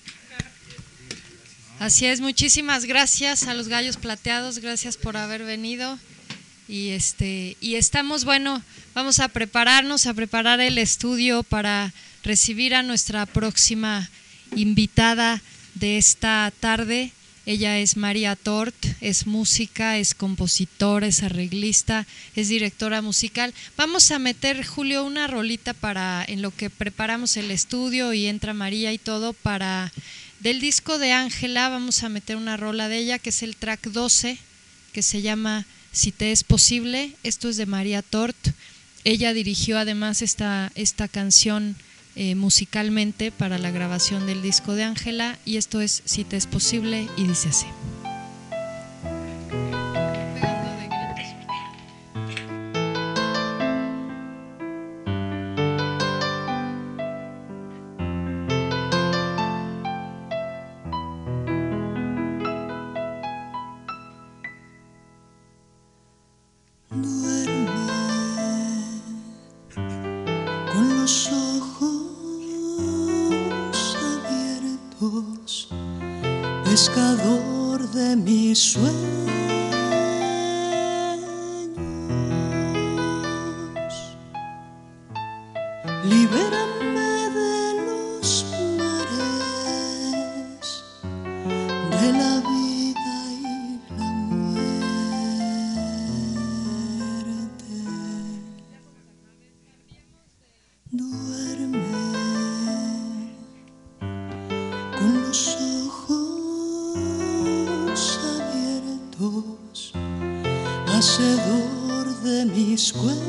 Así es, muchísimas gracias a los gallos plateados, gracias por haber venido. Y estamos, bueno, vamos a prepararnos, a preparar el estudio para recibir a nuestra próxima invitada de esta tarde. Ella es María Tort, es música, es compositora, es arreglista, es directora musical. Vamos a meter, Julio, una rolita para en lo que preparamos el estudio y entra María y todo para del disco de Ángela. Vamos a meter una rola de ella que es el track 12, que se llama Si te es posible. Esto es de María Tort. Ella dirigió además esta canción musicalmente para la grabación del disco de Ángela, y esto es Si te es posible y dice así. Pescador de mis sueños, libérame de los mares, de la vida y la muerte. Duerme con los abiertos, hacedor de mis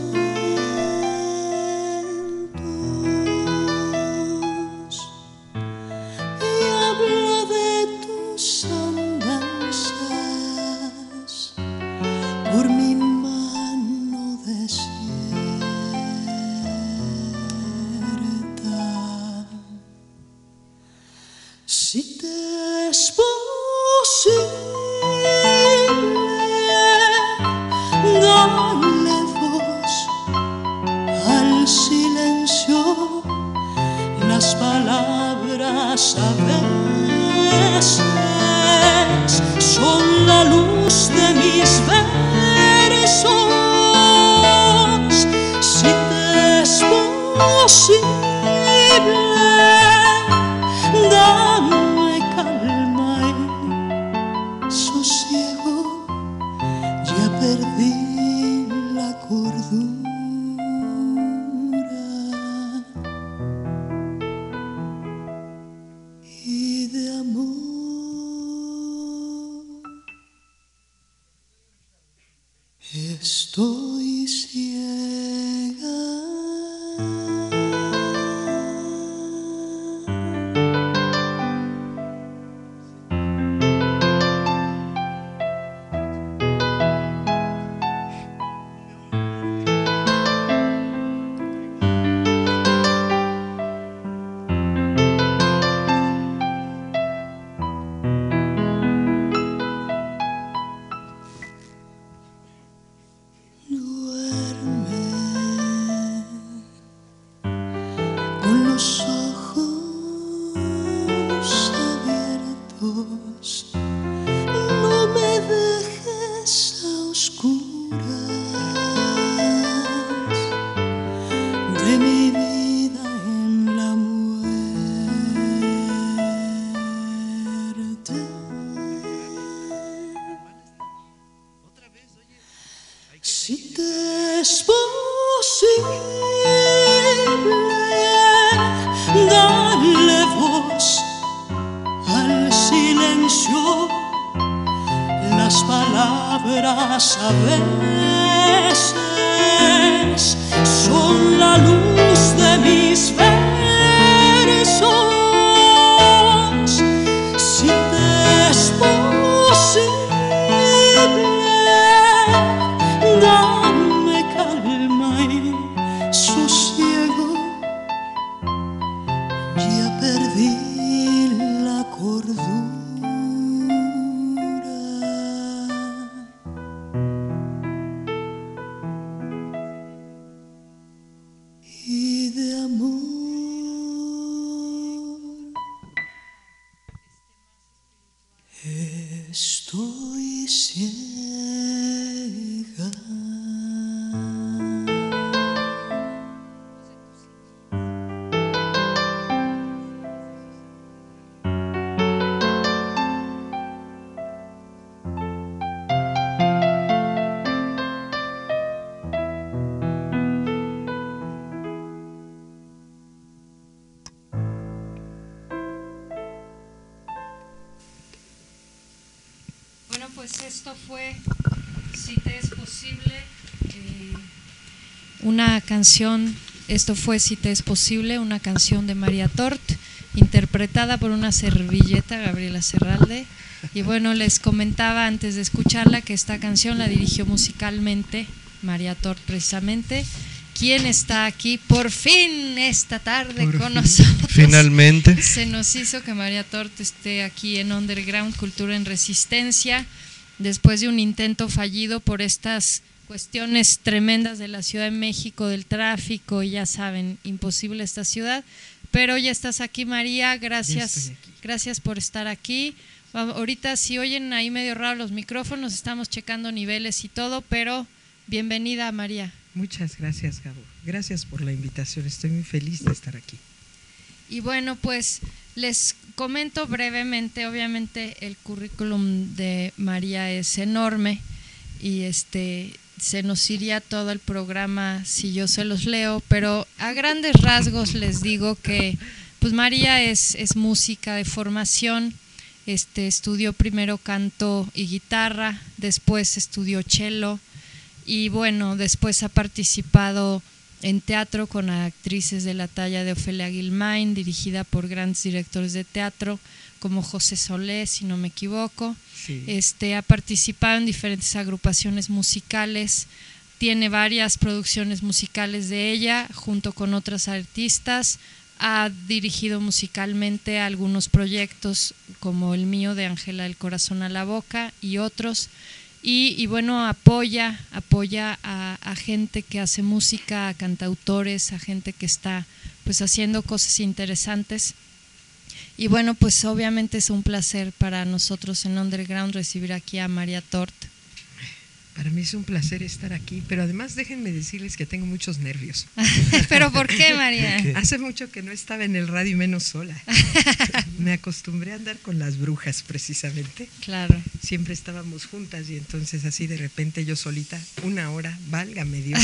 cuentos, y habla de tus andanzas por mi mano desierta. Si te es dale voz al silencio, las palabras a veces son la luz de mis versos. Si te es posible, dame calma y sosiego, Estoy ciega. A veces son la luz de mis versos. Si te es posible, dame calma y sosiego. Ya perdí la cordura. Estoy ciega. Esto fue Si te es posible, una canción. Esto fue Si te es posible, una canción de María Tort, interpretada por una servilleta, Gabriela Serralde. Y bueno, les comentaba antes de escucharla que esta canción la dirigió musicalmente María Tort precisamente. ¿Quién está aquí por fin esta tarde con nosotros? Finalmente. Se nos hizo que María Tort esté aquí en Underground, Cultura en Resistencia, después de un intento fallido por estas cuestiones tremendas de la Ciudad de México, del tráfico, y ya saben, imposible esta ciudad. Pero ya estás aquí, María, gracias por estar aquí. Ahorita si oyen ahí medio raro los micrófonos, estamos checando niveles y todo, pero bienvenida, María. Muchas gracias, Gabo. Gracias por la invitación, estoy muy feliz de estar aquí. Y bueno, pues les comento brevemente. Obviamente el currículum de María es enorme y se nos iría todo el programa si yo se los leo, pero a grandes rasgos les digo que pues María es música de formación. Estudió primero canto y guitarra, después estudió cello y bueno, después ha participado en teatro con actrices de la talla de Ofelia Guilmain, dirigida por grandes directores de teatro como José Solé, si no me equivoco. Sí. Ha participado en diferentes agrupaciones musicales, tiene varias producciones musicales de ella junto con otras artistas. Ha dirigido musicalmente algunos proyectos como el mío de Ángela del Corazón a la Boca y otros. Y bueno, apoya a gente que hace música, a cantautores, a gente que está pues haciendo cosas interesantes. Y bueno, pues obviamente es un placer para nosotros en Underground recibir aquí a María Tort. Para mí es un placer estar aquí, pero además déjenme decirles que tengo muchos nervios. ¿Pero por qué, María? Hace mucho que no estaba en el radio y menos sola. Me acostumbré a andar con las brujas precisamente. Claro. Siempre estábamos juntas y entonces así de repente yo solita, 1 hora, válgame Dios.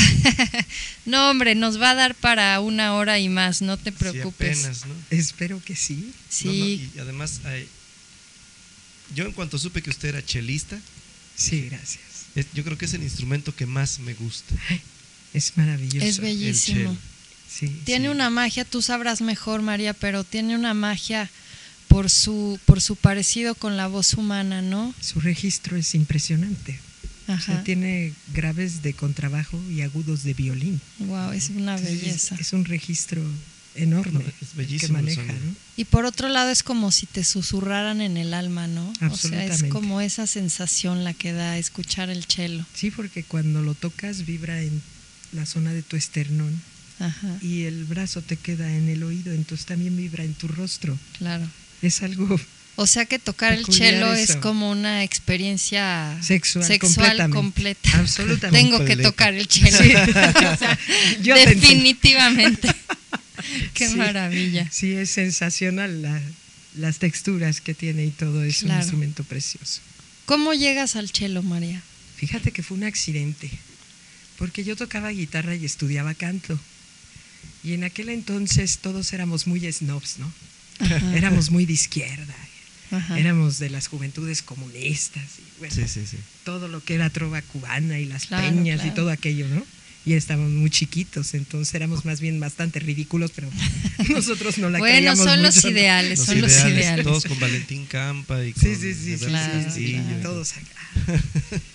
No, hombre, nos va a dar para 1 hora y más, no te preocupes. Sí, apenas, ¿no? Espero que sí. Sí. No, y además, yo en cuanto supe que usted era chelista. Sí, gracias. Yo creo que es el instrumento que más me gusta. Es maravilloso. Es bellísimo. Sí, tiene sí. una magia, tú sabrás mejor, María, pero tiene una magia por su parecido con la voz humana, ¿no? Su registro es impresionante. Ajá. O sea, tiene graves de contrabajo y agudos de violín. Wow, es una belleza. Es un registro enorme, es bellísimo que maneja, el sonido. ¿no? Y por otro lado es como si te susurraran en el alma, ¿no? O sea, es Absolutamente. como esa sensación la que da escuchar el cello. Sí, porque cuando lo tocas vibra en la zona de tu esternón. Ajá. Y el brazo te queda en el oído, entonces también vibra en tu rostro. Claro. Es algo O sea que tocar el peculiar cello eso. es como una experiencia sexual completa. Absolutamente. Tengo que tocar el cello. Sí. O sea, yo te definitivamente. Qué Sí. maravilla. Sí, es sensacional las texturas que tiene y todo, es un Claro. instrumento precioso. ¿Cómo llegas al cello, María? Fíjate que fue un accidente, porque yo tocaba guitarra y estudiaba canto. Y en aquel entonces todos éramos muy snobs, ¿no? Ajá. Éramos muy de izquierda, Ajá. éramos de las juventudes comunistas, y bueno, Sí, sí, sí. todo lo que era trova cubana y las Claro, peñas claro. y todo aquello, ¿no? Y estábamos muy chiquitos, entonces éramos más bien bastante ridículos, pero nosotros no la Bueno, creíamos son los mucho, ¿no? ideales, son los ideales. Todos con Valentín Campa y con Sí, sí, sí, Alberto claro, Castillo claro. y todos acá.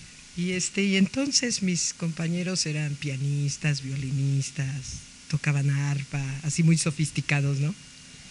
Y entonces mis compañeros eran pianistas, violinistas, tocaban arpa, así muy sofisticados, ¿no?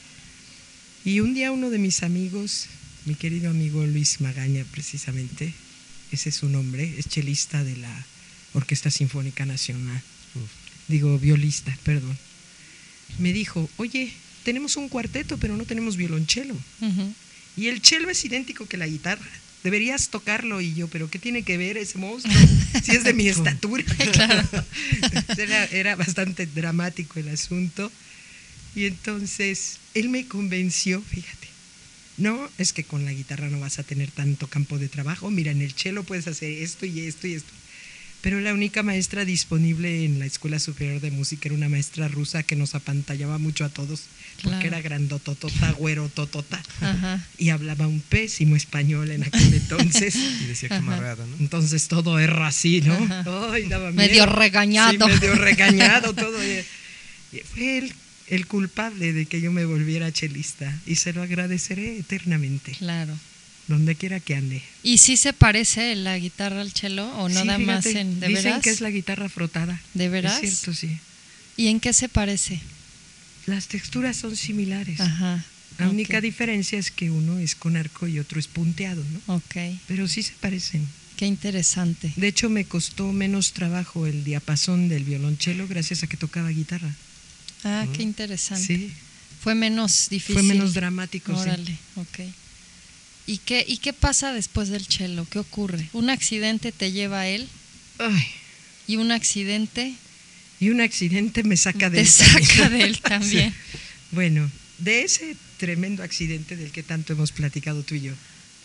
Y un día uno de mis amigos, mi querido amigo Luis Magaña precisamente, ese es su nombre, es chelista de la Orquesta Sinfónica Nacional, violista, perdón, me dijo, oye, tenemos un cuarteto pero no tenemos violonchelo. Ujú. Y el cello es idéntico que la guitarra. Deberías tocarlo. Y yo, ¿pero qué tiene que ver ese monstruo? Si es de mi estatura. Claro. Era bastante dramático el asunto. Y entonces él me convenció, fíjate. No, es que con la guitarra no vas a tener tanto campo de trabajo. Mira, en el cello puedes hacer esto y esto y esto. Pero la única maestra disponible en la Escuela Superior de Música era una maestra rusa que nos apantallaba mucho a todos, porque Claro. era grandototota, güerototota, Ajá. y hablaba un pésimo español en aquel entonces. Y decía Ajá. camarada, ¿no? Entonces todo era así, ¿no? Ajá. Ay, daba Medio miedo. regañado. Sí, medio regañado todo. Y fue el culpable de que yo me volviera chelista, y se lo agradeceré eternamente, Claro. donde quiera que ande. ¿Y sí se parece la guitarra al cello o no Sí, da más fíjate, en de dicen veras? que es la guitarra frotada. ¿De veras? Es cierto, sí. ¿Y en qué se parece? Las texturas son similares. Ajá. La única ok. diferencia es que uno es con arco y otro es punteado, ¿no? Ok, Pero sí se parecen. qué interesante. De hecho, me costó menos trabajo el diapasón del violonchelo gracias a que tocaba guitarra. Ah, qué interesante. Sí, Fue menos difícil. fue menos dramático. Sí. Órale, ok. ¿Y qué pasa después del cello? ¿Qué ocurre? ¿Un accidente te lleva a él? Ay, ¿Y un accidente y un accidente me saca de te él saca también. de él también? Sí. Bueno, de ese tremendo accidente del que tanto hemos platicado tú y yo,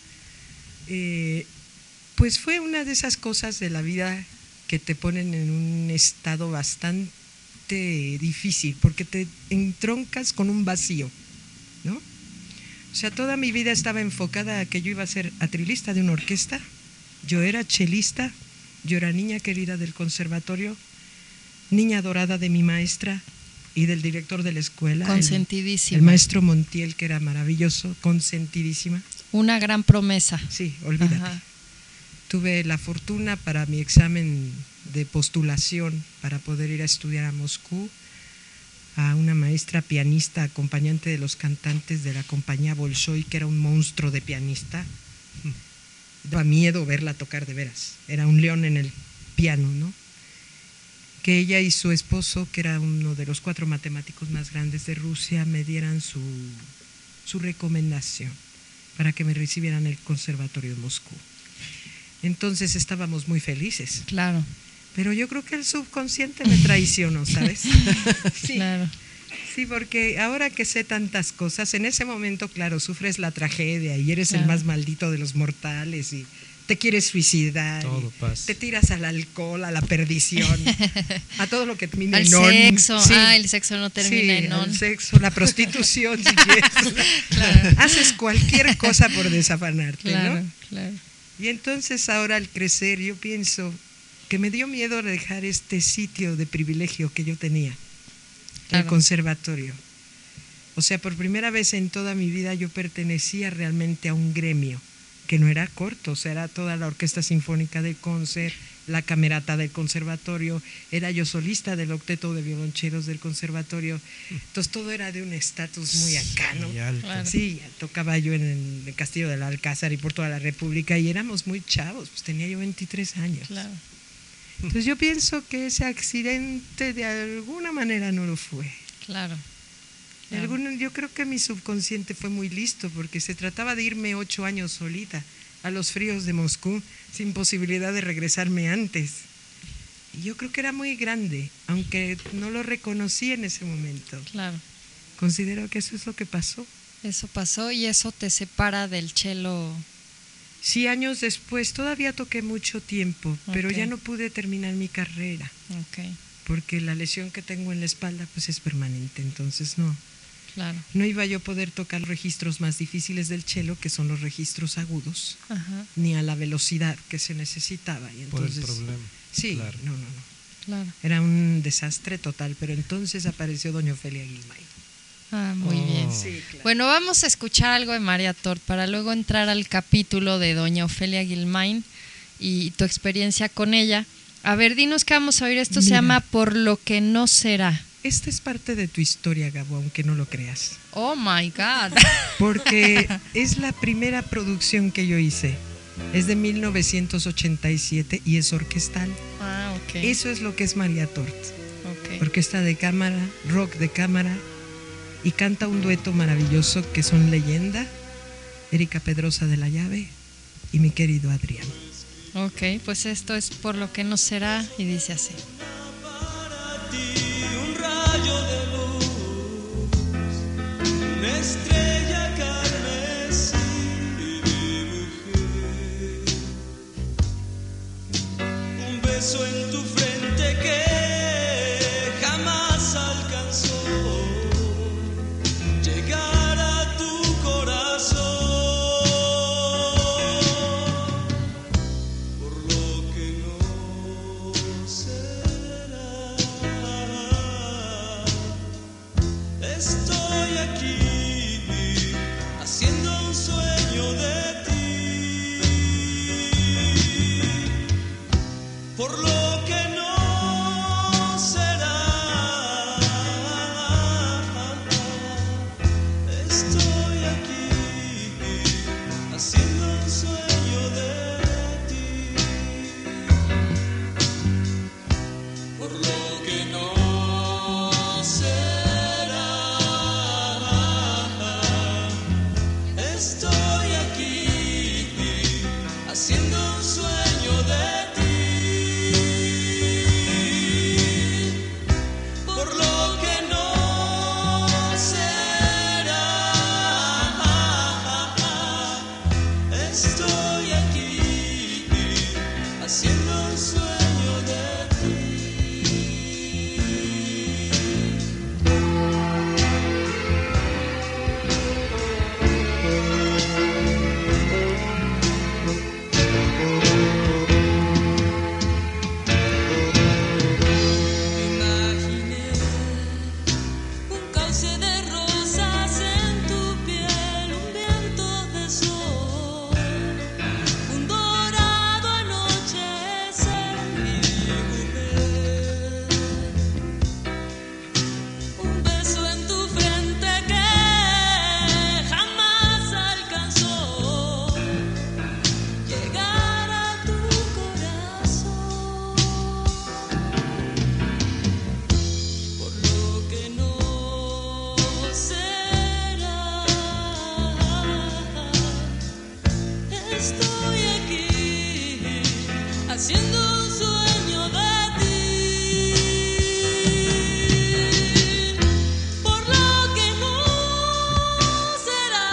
pues fue una de esas cosas de la vida que te ponen en un estado bastante difícil, porque te entroncas con un vacío, ¿no? O sea, toda mi vida estaba enfocada a que yo iba a ser atrilista de una orquesta, yo era chelista, yo era niña querida del conservatorio, niña adorada de mi maestra y del director de la escuela. Consentidísima. El maestro Montiel, que era maravilloso, consentidísima. Una gran promesa. Sí, olvídate. Ajá. Tuve la fortuna para mi examen de postulación para poder ir a estudiar a Moscú, a una maestra pianista acompañante de los cantantes de la compañía Bolshoi, que era un monstruo de pianista. Daba miedo verla tocar de veras. Era un león en el piano, ¿no? Que ella y su esposo, que era uno de los 4 matemáticos más grandes de Rusia, me dieran su recomendación para que me recibieran en el Conservatorio de Moscú. Entonces estábamos muy felices. Claro. Pero yo creo que el subconsciente me traicionó, ¿sabes? Sí. Claro. Sí, porque ahora que sé tantas cosas, en ese momento, claro, sufres la tragedia y eres Claro. el más maldito de los mortales y te quieres suicidar. Todo y pasa. te tiras al alcohol, a la perdición, a todo lo que termina Al en on. sexo. Sí. El sexo no termina Sí, en on. al sexo, la prostitución, si quieres. Claro. Haces cualquier cosa por desafanarte, Claro, ¿no? claro. Y entonces ahora al crecer yo pienso que me dio miedo dejar este sitio de privilegio que yo tenía, el conservatorio. O sea, por primera vez en toda mi vida yo pertenecía realmente a un gremio, que no era corto, o sea, era toda la Orquesta Sinfónica del Concert, la Camerata del Conservatorio, era yo solista del octeto de violoncheros del Conservatorio, entonces todo era de un estatus muy acá, ¿no? Sí, tocaba yo en el Castillo del Alcázar y por toda la República y éramos muy chavos, pues tenía yo 23 años. Claro. Entonces yo pienso que ese accidente de alguna manera no lo fue. Claro. Yo creo que mi subconsciente fue muy listo porque se trataba de irme 8 años solita a los fríos de Moscú sin posibilidad de regresarme antes. Y yo creo que era muy grande, aunque no lo reconocí en ese momento. Claro. Considero que eso es lo que pasó. Eso pasó y eso te separa del cello. Sí, años después, todavía toqué mucho tiempo, pero ya no pude terminar mi carrera. Porque la lesión que tengo en la espalda pues es permanente, entonces no. Claro. No iba yo a poder tocar los registros más difíciles del cello, que son los registros agudos, ni a la velocidad que se necesitaba. Y entonces, por el problema. Sí, claro. No. Claro. Era un desastre total, pero entonces apareció doña Ofelia Guilmain. Muy bien. Sí, claro. Bueno, vamos a escuchar algo de María Tort para luego entrar al capítulo de doña Ofelia Guilmain y tu experiencia con ella. A ver, dinos qué vamos a oír. Esto se llama Por lo que no será. Esta es parte de tu historia, Gabo, aunque no lo creas. Oh my God. Porque es la primera producción que yo hice. Es de 1987 y es orquestal. Eso es lo que es María Tort. Orquesta de cámara, rock de cámara, y canta un dueto maravilloso que son Leyenda, Erika Pedrosa de la Llave y mi querido Adrián. Pues esto es Por lo que no será y dice así. Un rayo de luz, una estrella carmesí de mujer, un beso en tu frente que jamás alcanzó llegar a tu corazón. Por lo que no será, estoy aquí haciendo un sueño de ti. Por lo que no será, estoy aquí haciendo un sueño de ti. Por lo que no será, estoy aquí haciendo un sueño de ti. Por lo que no será, estoy aquí haciendo un sueño de ti. Imaginé un cauce de rosas en tu piel, un viento de sol, un dorado anochecer, mi mujer, un beso en tu frente que jamás alcanzó llegar a tu corazón. Por lo que no será, estoy aquí haciendo un sueño de ti. Por lo que no será,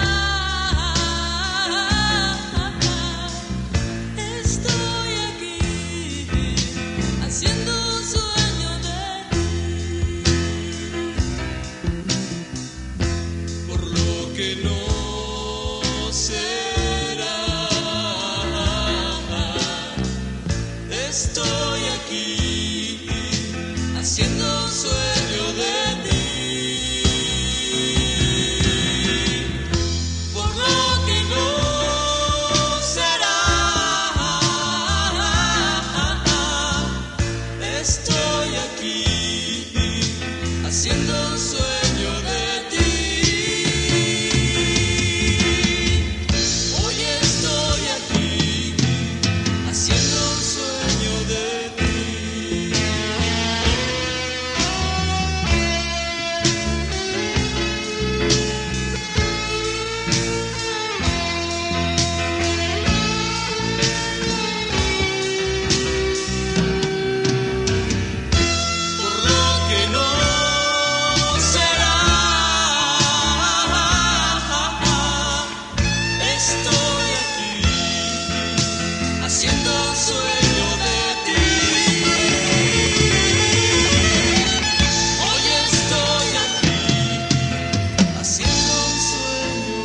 estoy aquí haciendo un sueño de ti. Por lo que no será, Estoy aquí haciendo un sueño de ti, por lo que no será. Estoy aquí haciendo un sueño de ti. Hoy estoy aquí haciendo un sueño de ti. Por lo que no será. Estoy aquí haciendo un sueño de ti. Hoy estoy aquí haciendo un sueño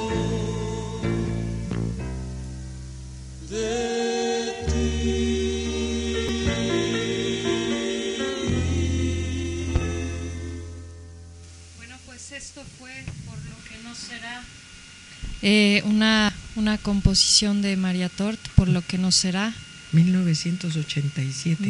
de ti. Bueno, pues esto fue Por lo que no será. Una composición de María Tort, Por lo que no será. 1987.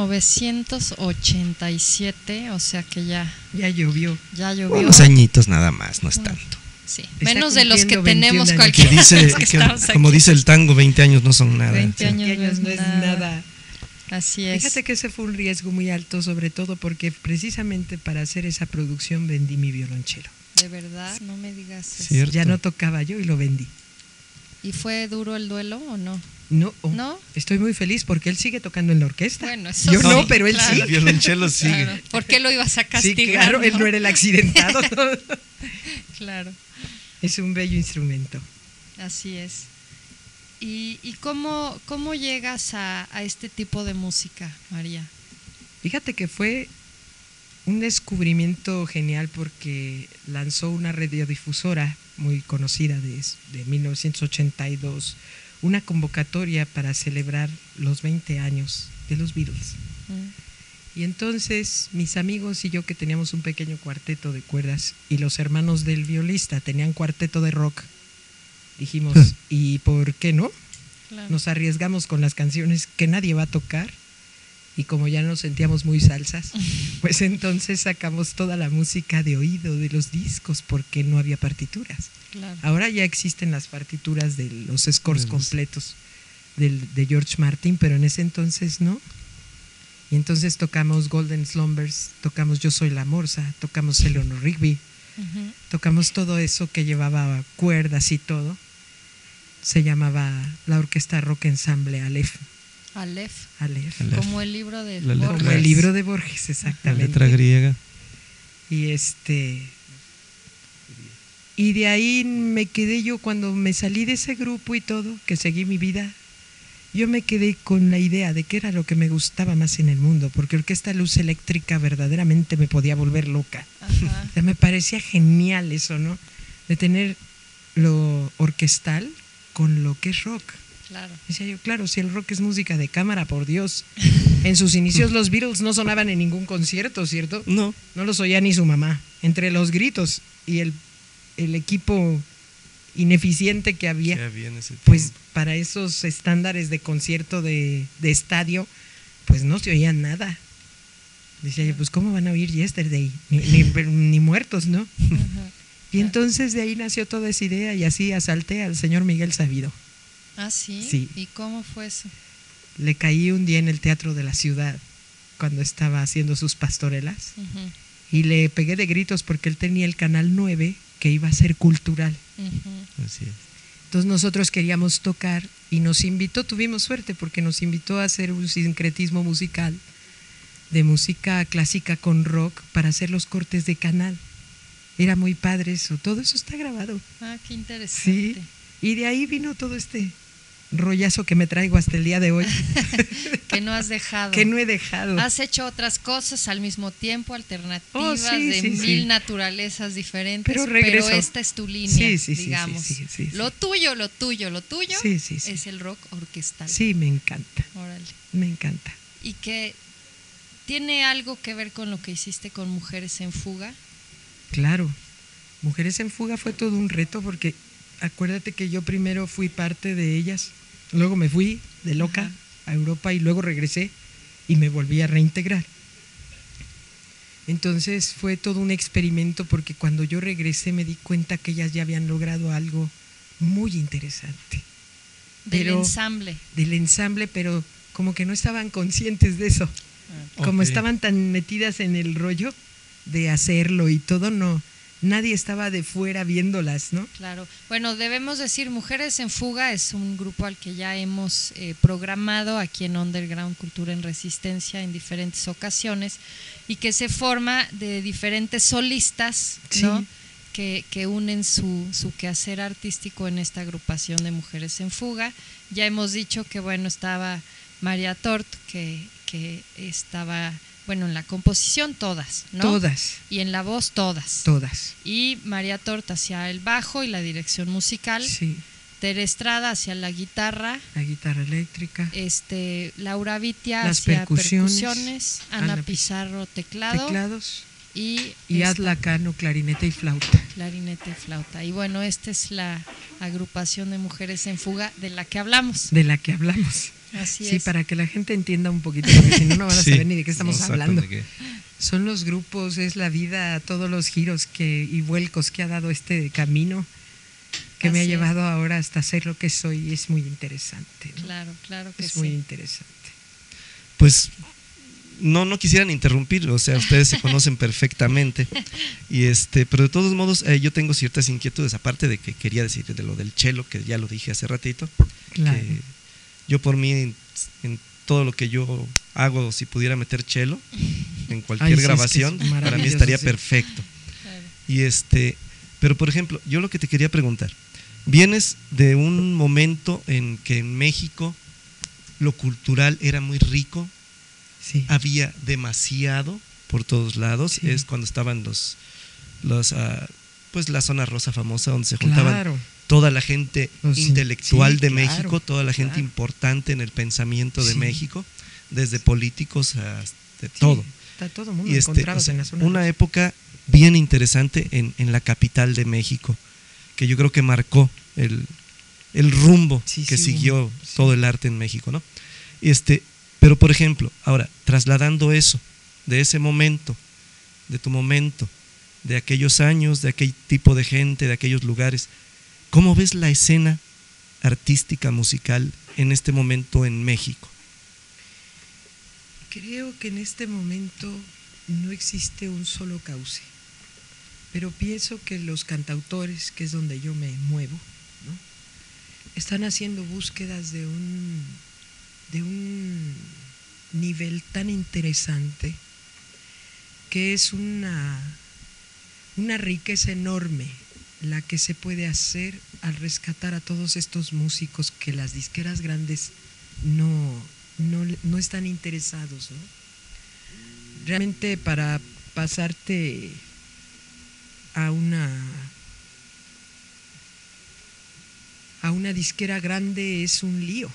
1987, o sea que ya llovió. Ya llovió. Unos añitos nada más, no es tanto. Sí, Está menos de los que cumpliendo tenemos 21 años. Que cualquiera dice, de los que que, estamos como aquí. dice el tango, 20 años no son nada. 20 Sí. años No es nada. Así es. Fíjate que ese fue un riesgo muy alto, sobre todo porque precisamente para hacer esa producción vendí mi violonchelo. De verdad, no me digas eso. Cierto. Ya no tocaba yo y lo vendí. ¿Y fue duro el duelo o no? No, ¿No? Estoy muy feliz porque él sigue tocando en la orquesta. Bueno, eso yo sí, no, pero él claro. sí. El violonchelo sigue. Claro. ¿Por qué lo ibas a Sí, castigar? claro, él no era el accidentado. Claro, Es un bello instrumento. así es. ¿Y cómo llegas a este tipo de música, María? Fíjate que fue un descubrimiento genial porque lanzó una radiodifusora muy conocida de 1982, una convocatoria para celebrar los 20 años de los Beatles. Y entonces mis amigos y yo, que teníamos un pequeño cuarteto de cuerdas, y los hermanos del violista tenían cuarteto de rock, dijimos, ¿y por qué no? Claro. Nos arriesgamos con las canciones que nadie va a tocar, y como ya nos sentíamos muy salsas, pues entonces sacamos toda la música de oído de los discos porque no había partituras. Claro. Ahora ya existen las partituras de los scores completos de George Martin, pero en ese entonces no. Y entonces tocamos Golden Slumbers, tocamos Yo Soy la Morsa, tocamos Eleanor Rigby, tocamos todo eso que llevaba cuerdas y todo. Se llamaba la Orquesta Rock Ensemble Aleph. Aleph. Como el libro de Borges. Como el libro de Borges, exactamente. La letra griega. Y de ahí me quedé yo, cuando me salí de ese grupo y todo, que seguí mi vida, yo me quedé con la idea de qué era lo que me gustaba más en el mundo, porque orquesta luz eléctrica verdaderamente me podía volver loca. O sea, me parecía genial eso, ¿no? De tener lo orquestal con lo que es rock. Claro. Decía yo, claro, si el rock es música de cámara, por Dios. En sus inicios los Beatles no sonaban en ningún concierto, ¿cierto? No. No los oía ni su mamá. Entre los gritos y el equipo ineficiente que había, en ese pues tiempo. para esos estándares de concierto de estadio, pues no se oía nada. Decía yo, pues ¿cómo van a oír Yesterday? Ni muertos, ¿no? Y entonces de ahí nació toda esa idea y así asalté al señor Miguel Sabido. ¿Ah, sí? Sí. ¿Y cómo fue eso? Le caí un día en el Teatro de la Ciudad cuando estaba haciendo sus pastorelas y le pegué de gritos porque él tenía el Canal 9 que iba a ser cultural. Así es. Entonces nosotros queríamos tocar y nos invitó, tuvimos suerte porque nos invitó a hacer un sincretismo musical de música clásica con rock para hacer los cortes de canal. Era muy padre eso, todo eso está grabado. Ah, qué interesante. Sí, y de ahí vino todo este rollazo que me traigo hasta el día de hoy. Que no has dejado. Que no he dejado. Has hecho otras cosas al mismo tiempo, alternativas, de mil naturalezas diferentes, pero esta es tu línea, digamos. Sí. Lo tuyo es el rock orquestal. Sí, me encanta. Órale. Me encanta. ¿Y que tiene algo que ver con lo que hiciste con Mujeres en Fuga? Claro. Mujeres en Fuga fue todo un reto porque acuérdate que yo primero fui parte de ellas, luego me fui de loca a Europa y luego regresé y me volví a reintegrar. Entonces fue todo un experimento porque cuando yo regresé me di cuenta que ellas ya habían logrado algo muy interesante. Del ensamble, pero como que no estaban conscientes de eso. Como estaban tan metidas en el rollo de hacerlo y todo, nadie estaba de fuera viéndolas, ¿no? Claro. Bueno, debemos decir, Mujeres en Fuga es un grupo al que ya hemos programado aquí en Underground Cultura en Resistencia en diferentes ocasiones y que se forma de diferentes solistas, ¿no? Que unen su quehacer artístico en esta agrupación de Mujeres en Fuga. Ya hemos dicho que, bueno, estaba María Tort, que estaba... Bueno, en la composición todas, ¿no? Todas. Y en la voz todas. Todas. Y María Tort hacia el bajo y la dirección musical. Sí. Tere Estrada hacia la guitarra. La guitarra eléctrica. Laura Vitia las hacia percusiones. Ana Pizarro teclados. Y Adla Cano, clarinete y flauta. Clarinete y flauta. Y bueno, esta es la agrupación de Mujeres en Fuga de la que hablamos. Así es. Para que la gente entienda un poquito, porque si no, no van a saber ni de qué estamos hablando. Son los grupos, es la vida, todos los giros y vuelcos que ha dado este camino, que me ha llevado ahora hasta ser lo que soy, y es muy interesante, ¿no? Claro que sí. Es muy interesante. Pues no quisieran interrumpir, o sea, ustedes se conocen perfectamente, pero de todos modos yo tengo ciertas inquietudes, aparte de que quería decir de lo del cello, que ya lo dije hace ratito. Claro. Que yo por mí, en todo lo que yo hago, si pudiera meter cello en cualquier grabación, para mí estaría perfecto. Claro. Pero por ejemplo, yo lo que te quería preguntar, vienes de un momento en que en México lo cultural era muy rico, había demasiado por todos lados, es cuando estaban pues la zona rosa famosa, donde se juntaban toda la gente intelectual de México, toda la gente importante en el pensamiento de México, desde políticos hasta todo. Está todo el mundo encontrado en la zona. Una época bien interesante en la capital de México, que yo creo que marcó el rumbo que siguió todo el arte en México, ¿no? Pero por ejemplo, ahora, trasladando eso, de ese momento, de tu momento, de aquellos años, de aquel tipo de gente, de aquellos lugares, ¿cómo ves la escena artística musical en este momento en México? Creo que en este momento no existe un solo cauce, pero pienso que los cantautores, que es donde yo me muevo, ¿no?, están haciendo búsquedas de un nivel tan interesante, que es una riqueza enorme la que se puede hacer al rescatar a todos estos músicos que las disqueras grandes no están interesados, ¿no? Realmente para pasarte a una disquera grande es un lío.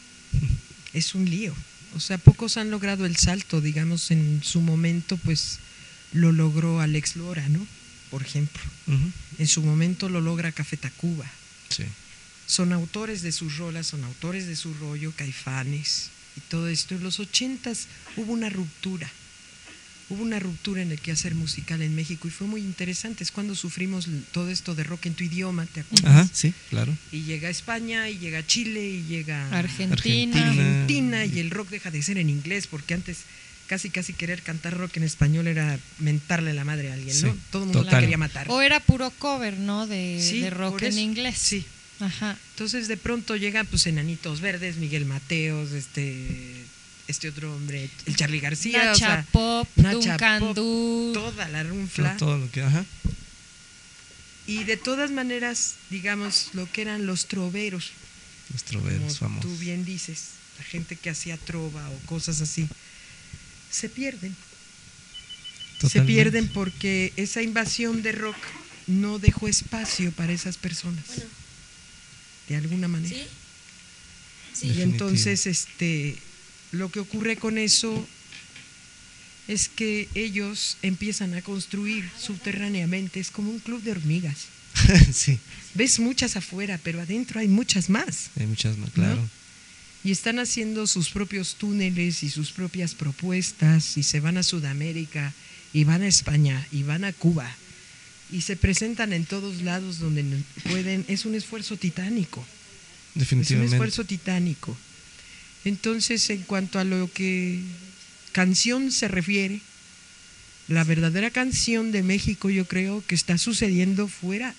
O sea, pocos han logrado el salto, digamos, en su momento pues lo logró Alex Lora, ¿no?, por ejemplo. En su momento lo logra Café Tacuba. Sí. Son autores de sus rolas, son autores de su rollo, Caifanes y todo esto. En los 80s hubo una ruptura en el quehacer musical en México y fue muy interesante. Es cuando sufrimos todo esto de rock en tu idioma, ¿te acuerdas? Ajá, sí, claro. Y llega España, y llega Chile, y llega Argentina, y el rock deja de ser en inglés, porque antes casi querer cantar rock en español era mentarle la madre a alguien, ¿no? Todo el mundo la quería matar. O era puro cover, ¿no?, de rock en inglés. Sí. Ajá. Entonces de pronto llegan pues Enanitos Verdes, Miguel Mateos, este otro hombre, el Charly García, Nacha Pop, Duncan Du, toda la runfla. Todo lo que, Y de todas maneras, digamos, lo que eran los troveros, Estroveros, famosos. Tú bien dices, la gente que hacía trova o cosas así, se pierden. Totalmente. Se pierden porque esa invasión de rock no dejó espacio para esas personas. Bueno, de alguna manera. Sí. Sí. Y entonces lo que ocurre con eso es que ellos empiezan a construir subterráneamente, es como un club de hormigas. Sí. Ves muchas afuera, pero adentro hay muchas más. Hay muchas más, claro. ¿No? Y están haciendo sus propios túneles y sus propias propuestas, y se van a Sudamérica, y van a España, y van a Cuba, y se presentan en todos lados donde pueden. Es un esfuerzo titánico. Definitivamente. Es un esfuerzo titánico. Entonces, en cuanto a lo que canción se refiere, la verdadera canción de México, yo creo que está sucediendo fuera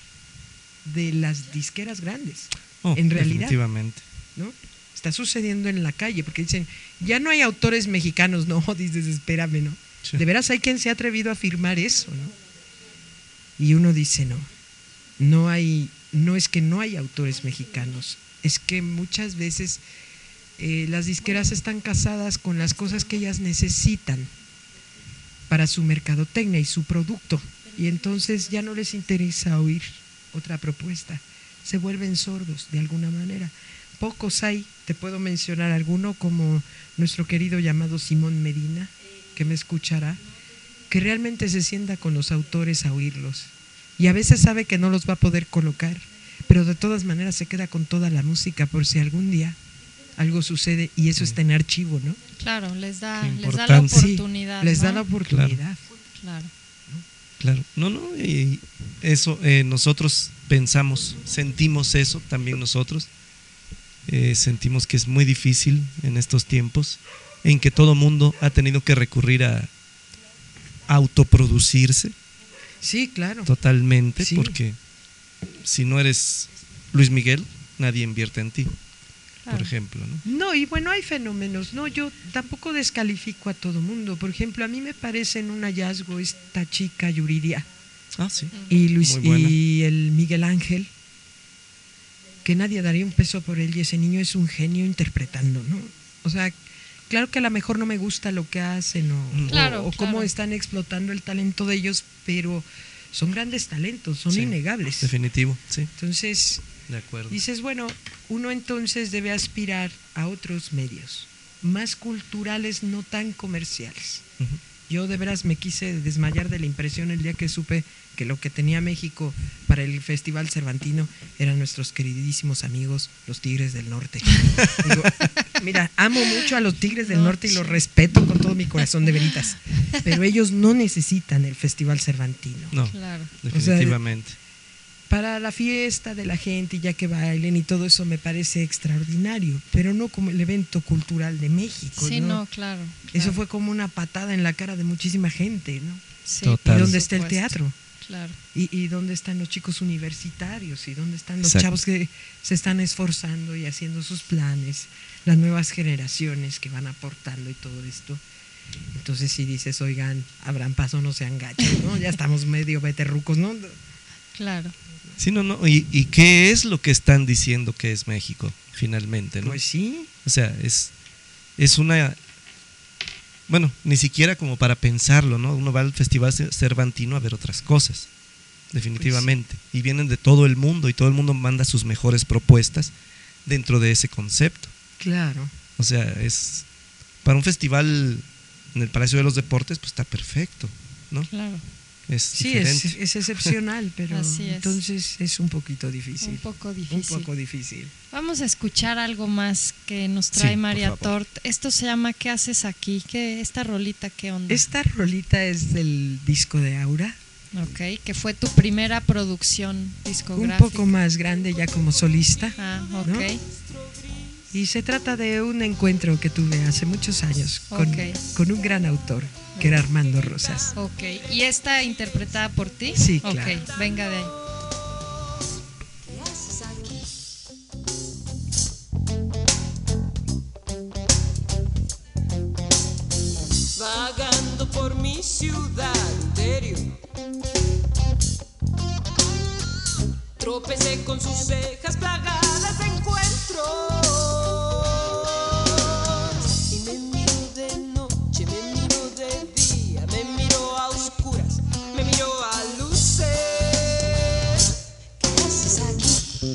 de las disqueras grandes. En realidad, definitivamente, ¿no? Está sucediendo en la calle, porque dicen, ya no hay autores mexicanos. No, dices, espérame, ¿no? Sí. De veras hay quien se ha atrevido a afirmar eso, ¿no? Y uno dice, no es que no hay autores mexicanos, es que muchas veces las disqueras están casadas con las cosas que ellas necesitan para su mercadotecnia y su producto, y entonces ya no les interesa oír otra propuesta, se vuelven sordos de alguna manera. Pocos hay, te puedo mencionar alguno como nuestro querido llamado Simón Medina, que me escuchará, que realmente se sienta con los autores a oírlos, y a veces sabe que no los va a poder colocar, pero de todas maneras se queda con toda la música por si algún día algo sucede, y eso está en archivo, ¿no? Claro, les da la oportunidad. Sí, les da la oportunidad. Claro. Claro. No, y eso nosotros pensamos, sentimos eso también nosotros. Sentimos que es muy difícil en estos tiempos en que todo mundo ha tenido que recurrir a autoproducirse. Sí, claro. Totalmente, sí. Porque si no eres Luis Miguel, nadie invierte en ti. Por ejemplo, ¿no? No, y bueno, hay fenómenos, ¿no? Yo tampoco descalifico a todo mundo. Por ejemplo, a mí me parecen un hallazgo esta chica Yuridia. Sí. Y el Miguel Ángel, que nadie daría un peso por él, y ese niño es un genio interpretando, ¿no? O sea, claro que a lo mejor no me gusta lo que hacen o cómo están explotando el talento de ellos, pero son grandes talentos, son innegables. Definitivo, sí. Entonces, de acuerdo. Dices, bueno, uno entonces debe aspirar a otros medios, más culturales, no tan comerciales. Uh-huh. Yo de veras me quise desmayar de la impresión el día que supe que lo que tenía México para el Festival Cervantino eran nuestros queridísimos amigos, los Tigres del Norte. Digo, mira, amo mucho a los Tigres del Norte y los respeto con todo mi corazón, de veritas, pero ellos no necesitan el Festival Cervantino. No, claro. Definitivamente. O sea, para la fiesta de la gente, ya que bailen y todo eso, me parece extraordinario, pero no como el evento cultural de México. Sí, no, claro. Eso fue como una patada en la cara de muchísima gente, ¿no? Sí, ¿y dónde está el teatro? Claro. ¿Y dónde están los chicos universitarios? ¿Y dónde están los chavos que se están esforzando y haciendo sus planes? Las nuevas generaciones que van aportando y todo esto. Entonces si dices, oigan, abran paso, no sean gachos, ¿no? Ya estamos medio beterrucos, ¿no? Claro. Sí, no. ¿Y qué es lo que están diciendo que es México, finalmente, ¿no? Pues sí. O sea, es una... Bueno, ni siquiera como para pensarlo, ¿no? Uno va al Festival Cervantino a ver otras cosas, definitivamente. Pues sí. Y vienen de todo el mundo, y todo el mundo manda sus mejores propuestas dentro de ese concepto. Claro. O sea, es... Para un festival en el Palacio de los Deportes, pues está perfecto, ¿no? Claro. Sí, es excepcional, pero entonces es un poquito difícil. Un poco difícil. Vamos a escuchar algo más que nos trae María Tort. Esto se llama ¿Qué haces aquí? ¿Esta rolita qué onda? Esta rolita es del disco de Aura. Ok, que fue tu primera producción discográfica. Un poco más grande ya como solista. Ok. ¿No? Y se trata de un encuentro que tuve hace muchos años con un gran autor, que era Armando Rosas. Ok, ¿y esta interpretada por ti? Sí, claro. Ok, venga de ahí. Vagando por mi ciudad interior, tropecé con sus cejas plagadas de encuentro. Y me miro de noche, me miro de día, me miro a oscuras, me miro a luces. ¿Qué haces aquí?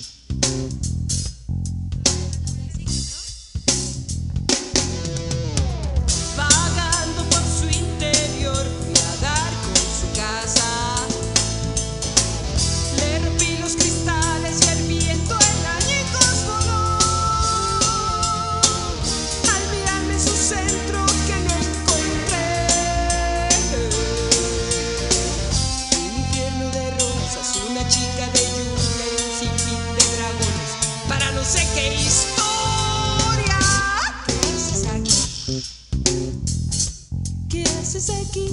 Vagando por su interior, fui a dar con su casa. Le rompí los cristales y el viento en añicos voló. Al mirarme en su centro que no encontré un infierno de rosas, una chica de lluvia y un sinfín de dragones para no sé qué historia. ¿Qué haces aquí? ¿Qué haces aquí?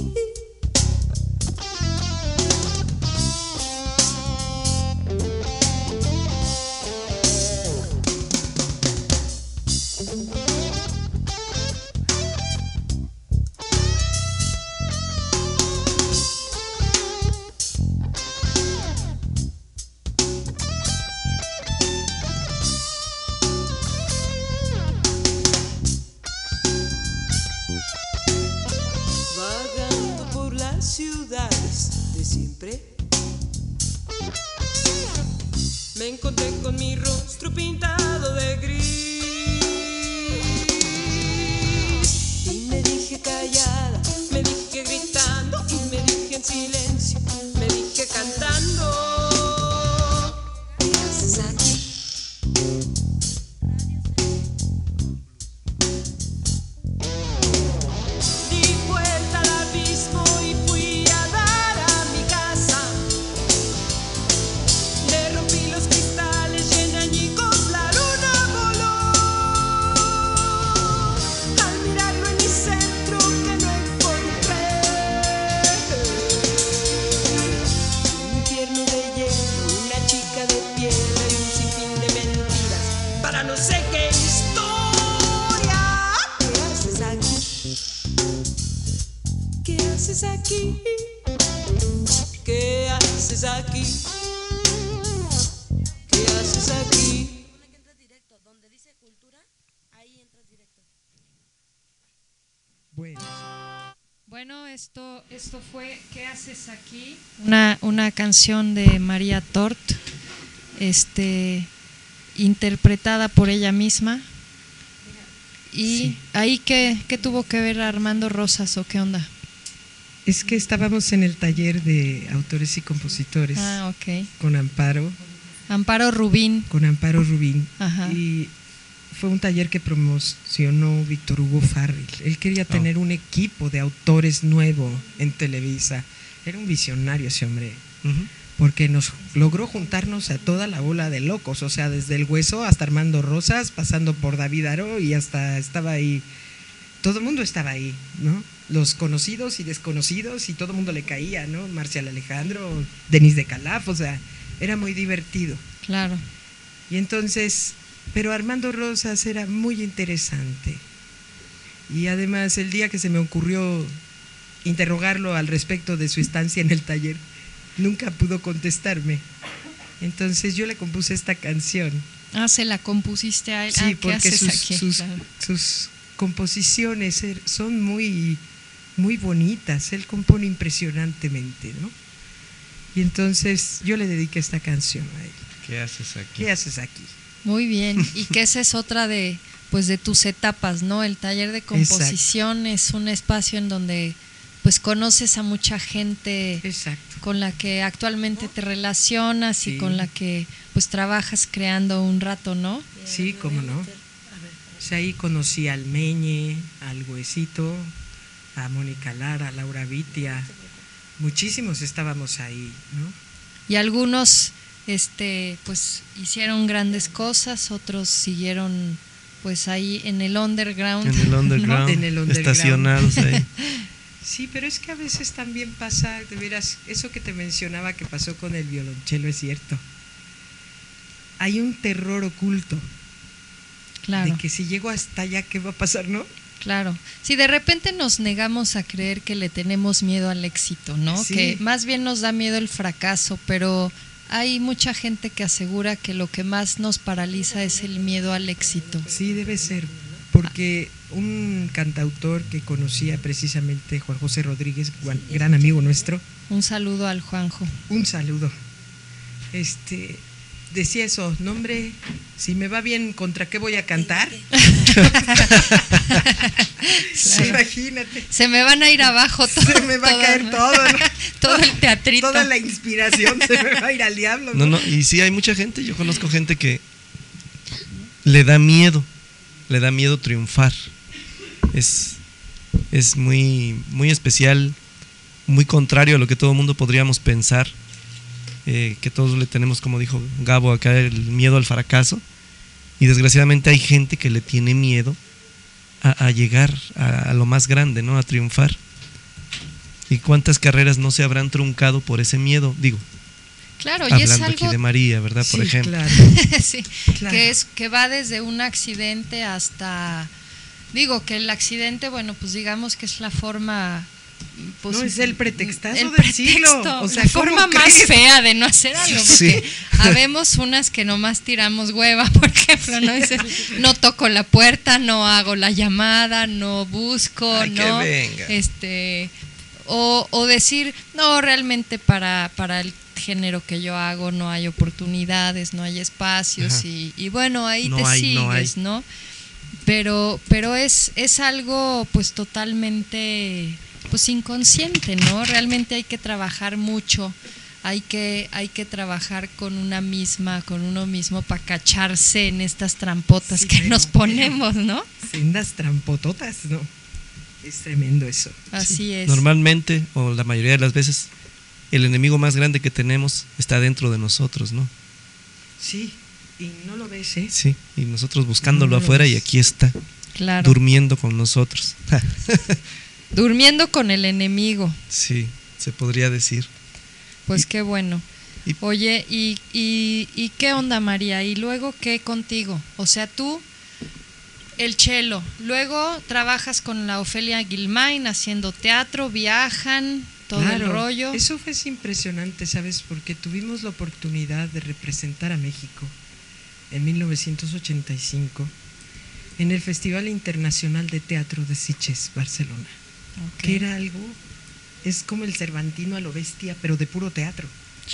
Vagando por las ciudades de siempre, me encontré con mi rostro pintado de gris y me dije callada, me dije gritando y me dije en silencio, me dije cantando. ¿Qué haces aquí? Di vuelta al abismo y fui a dar a mi casa. Le rompí los cristales y en añicos la luna voló. Al mirarlo en mi centro que no encontré un infierno de hielo, una chica de piedra y un sinfín de mentiras para no sé qué historia. ¿Qué haces aquí? ¿Qué haces aquí? ¿Qué haces aquí? ¿Qué haces aquí? Donde dice cultura, ahí entras directo. Bueno, esto fue ¿Qué haces aquí? Una canción de María Tort, interpretada por ella misma. Y Sí. ahí ¿qué tuvo que ver Armando Rosas o qué onda? Es que estábamos en el taller de autores y compositores Ok. con Amparo. Amparo Rubín. Con Amparo Rubín. Ajá. Y fue un taller que promocionó Víctor Hugo Farrell. Él quería tener un equipo de autores nuevo en Televisa. Era un visionario ese hombre. Porque nos logró juntarnos a toda la bola de locos, o sea, desde el Hueso hasta Armando Rosas, pasando por David Aro y hasta estaba ahí, todo el mundo estaba ahí, ¿no? Los conocidos y desconocidos y todo el mundo le caía, ¿no? Marcial Alejandro, Denis de Calaf, o sea, era muy divertido. Claro. Y entonces, pero Armando Rosas era muy interesante. Y además el día que se me ocurrió interrogarlo al respecto de su estancia en el taller, nunca pudo contestarme. Entonces yo le compuse esta canción. Se la compusiste a él. Sí, ¿Qué porque haces aquí? Claro. sus composiciones son muy, muy bonitas. Él compone impresionantemente, ¿no? Y entonces yo le dediqué esta canción a él. ¿Qué haces aquí? ¿Qué haces aquí? Muy bien. Y que esa es otra de tus etapas, ¿no? El taller de composición es un espacio en donde pues conoces a mucha gente con la que actualmente te relacionas y con la que pues trabajas creando un rato, ¿no? Sí, cómo no. O sea, ahí conocí al Meñe, al Huesito, a Mónica Lara, a Laura Vitia. Muchísimos estábamos ahí, ¿no? Y algunos pues hicieron grandes cosas, otros siguieron pues ahí en el underground. En el underground, En el underground. estacionados ahí. Sí, pero es que a veces también pasa, de veras, eso que te mencionaba que pasó con el violonchelo es cierto. Hay un terror oculto. Claro. De que si llego hasta allá, ¿qué va a pasar, no? Claro. Si de repente nos negamos a creer que le tenemos miedo al éxito, ¿no? Sí. Que más bien nos da miedo el fracaso, pero hay mucha gente que asegura que lo que más nos paraliza es el miedo al éxito. Sí, debe ser, porque un cantautor que conocía precisamente, Juan José Rodríguez, gran amigo nuestro. Un saludo al Juanjo. Un saludo. Decía eso, no hombre, si me va bien, ¿contra qué voy a cantar? Claro. Imagínate. Se me van a ir abajo todo. Se me va a caer todo, ¿no? Todo el teatrito. Toda la inspiración se me va a ir al diablo, ¿no? No, y sí hay mucha gente, yo conozco gente que le da miedo triunfar. Es muy, muy especial, muy contrario a lo que todo el mundo podríamos pensar. Que todos le tenemos, como dijo Gabo acá, el miedo al fracaso, y desgraciadamente hay gente que le tiene miedo a llegar a lo más grande, ¿no? A triunfar. Y cuántas carreras no se habrán truncado por ese miedo, digo. Claro, y hablando es algo, aquí de María, ¿verdad? Por ejemplo. Claro. Sí, claro. que va desde un accidente hasta, digo, que el accidente, bueno, pues digamos que es la forma, pues, no, es el pretextazo el del siglo. O sea, la forma más fea de no hacer algo, porque Sí. habemos unas que nomás tiramos hueva, por ejemplo, ¿no? Dices, no toco la puerta, no hago la llamada, no busco, Ay, no, que venga. o decir, no, realmente para el género que yo hago no hay oportunidades, no hay espacios. Ajá. y bueno, ahí No te hay, sigues, no hay. ¿no? Pero es algo pues totalmente pues inconsciente, ¿no? Realmente hay que trabajar mucho, hay que trabajar con uno mismo para cacharse en estas trampotas Sí, que pero- nos ponemos, ¿no? Sendas trampototas, ¿no? Es tremendo eso. Así es. Normalmente, o la mayoría de las veces, el enemigo más grande que tenemos está dentro de nosotros, ¿no? Sí, y no lo ves, ¿eh? Sí, y nosotros buscándolo No lo afuera, y ves. aquí está, Claro. durmiendo con nosotros. Durmiendo con el enemigo. Sí, se podría decir. Pues qué bueno. y- Oye, ¿y qué onda, María? ¿Y luego qué contigo? O sea, tú, el cello, luego trabajas con la Ofelia Guilmain haciendo teatro, viajan, todo Claro, el rollo. Eso fue impresionante, ¿sabes? Porque tuvimos la oportunidad de representar a México en 1985 en el Festival Internacional de Teatro de Sitges, Barcelona. Ok. Que era algo, es como el Cervantino a lo bestia, pero de puro teatro.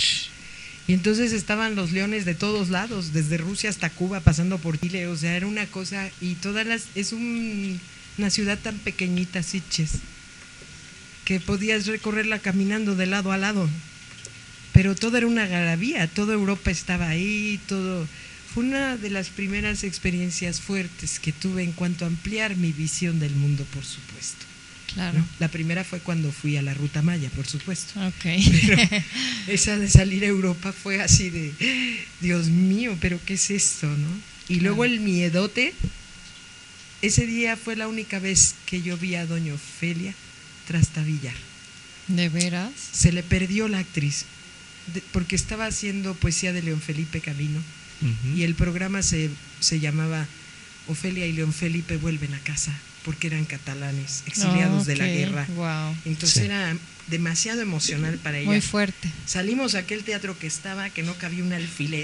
Y entonces estaban los leones de todos lados, desde Rusia hasta Cuba, pasando por Chile, o sea, era una cosa, y es una ciudad tan pequeñita, Sitges, que podías recorrerla caminando de lado a lado, pero todo era una algarabía, toda Europa estaba ahí, todo. Fue una de las primeras experiencias fuertes que tuve en cuanto a ampliar mi visión del mundo, por supuesto. Claro. ¿no? La primera fue cuando fui a la Ruta Maya, por supuesto. Ok. Pero esa de salir a Europa fue así de, Dios mío, pero ¿qué es esto, no? Y luego el miedote. Ese día fue la única vez que yo vi a doña Ofelia trastabillar. ¿De veras? Se le perdió la actriz, porque estaba haciendo poesía de León Felipe Camino, Ujú. y el programa se llamaba Ofelia y León Felipe vuelven a casa, porque eran catalanes, exiliados de la Ok, guerra. wow. Entonces Sí. era demasiado emocional para ella. Muy fuerte. Salimos a aquel teatro que no cabía un alfiler,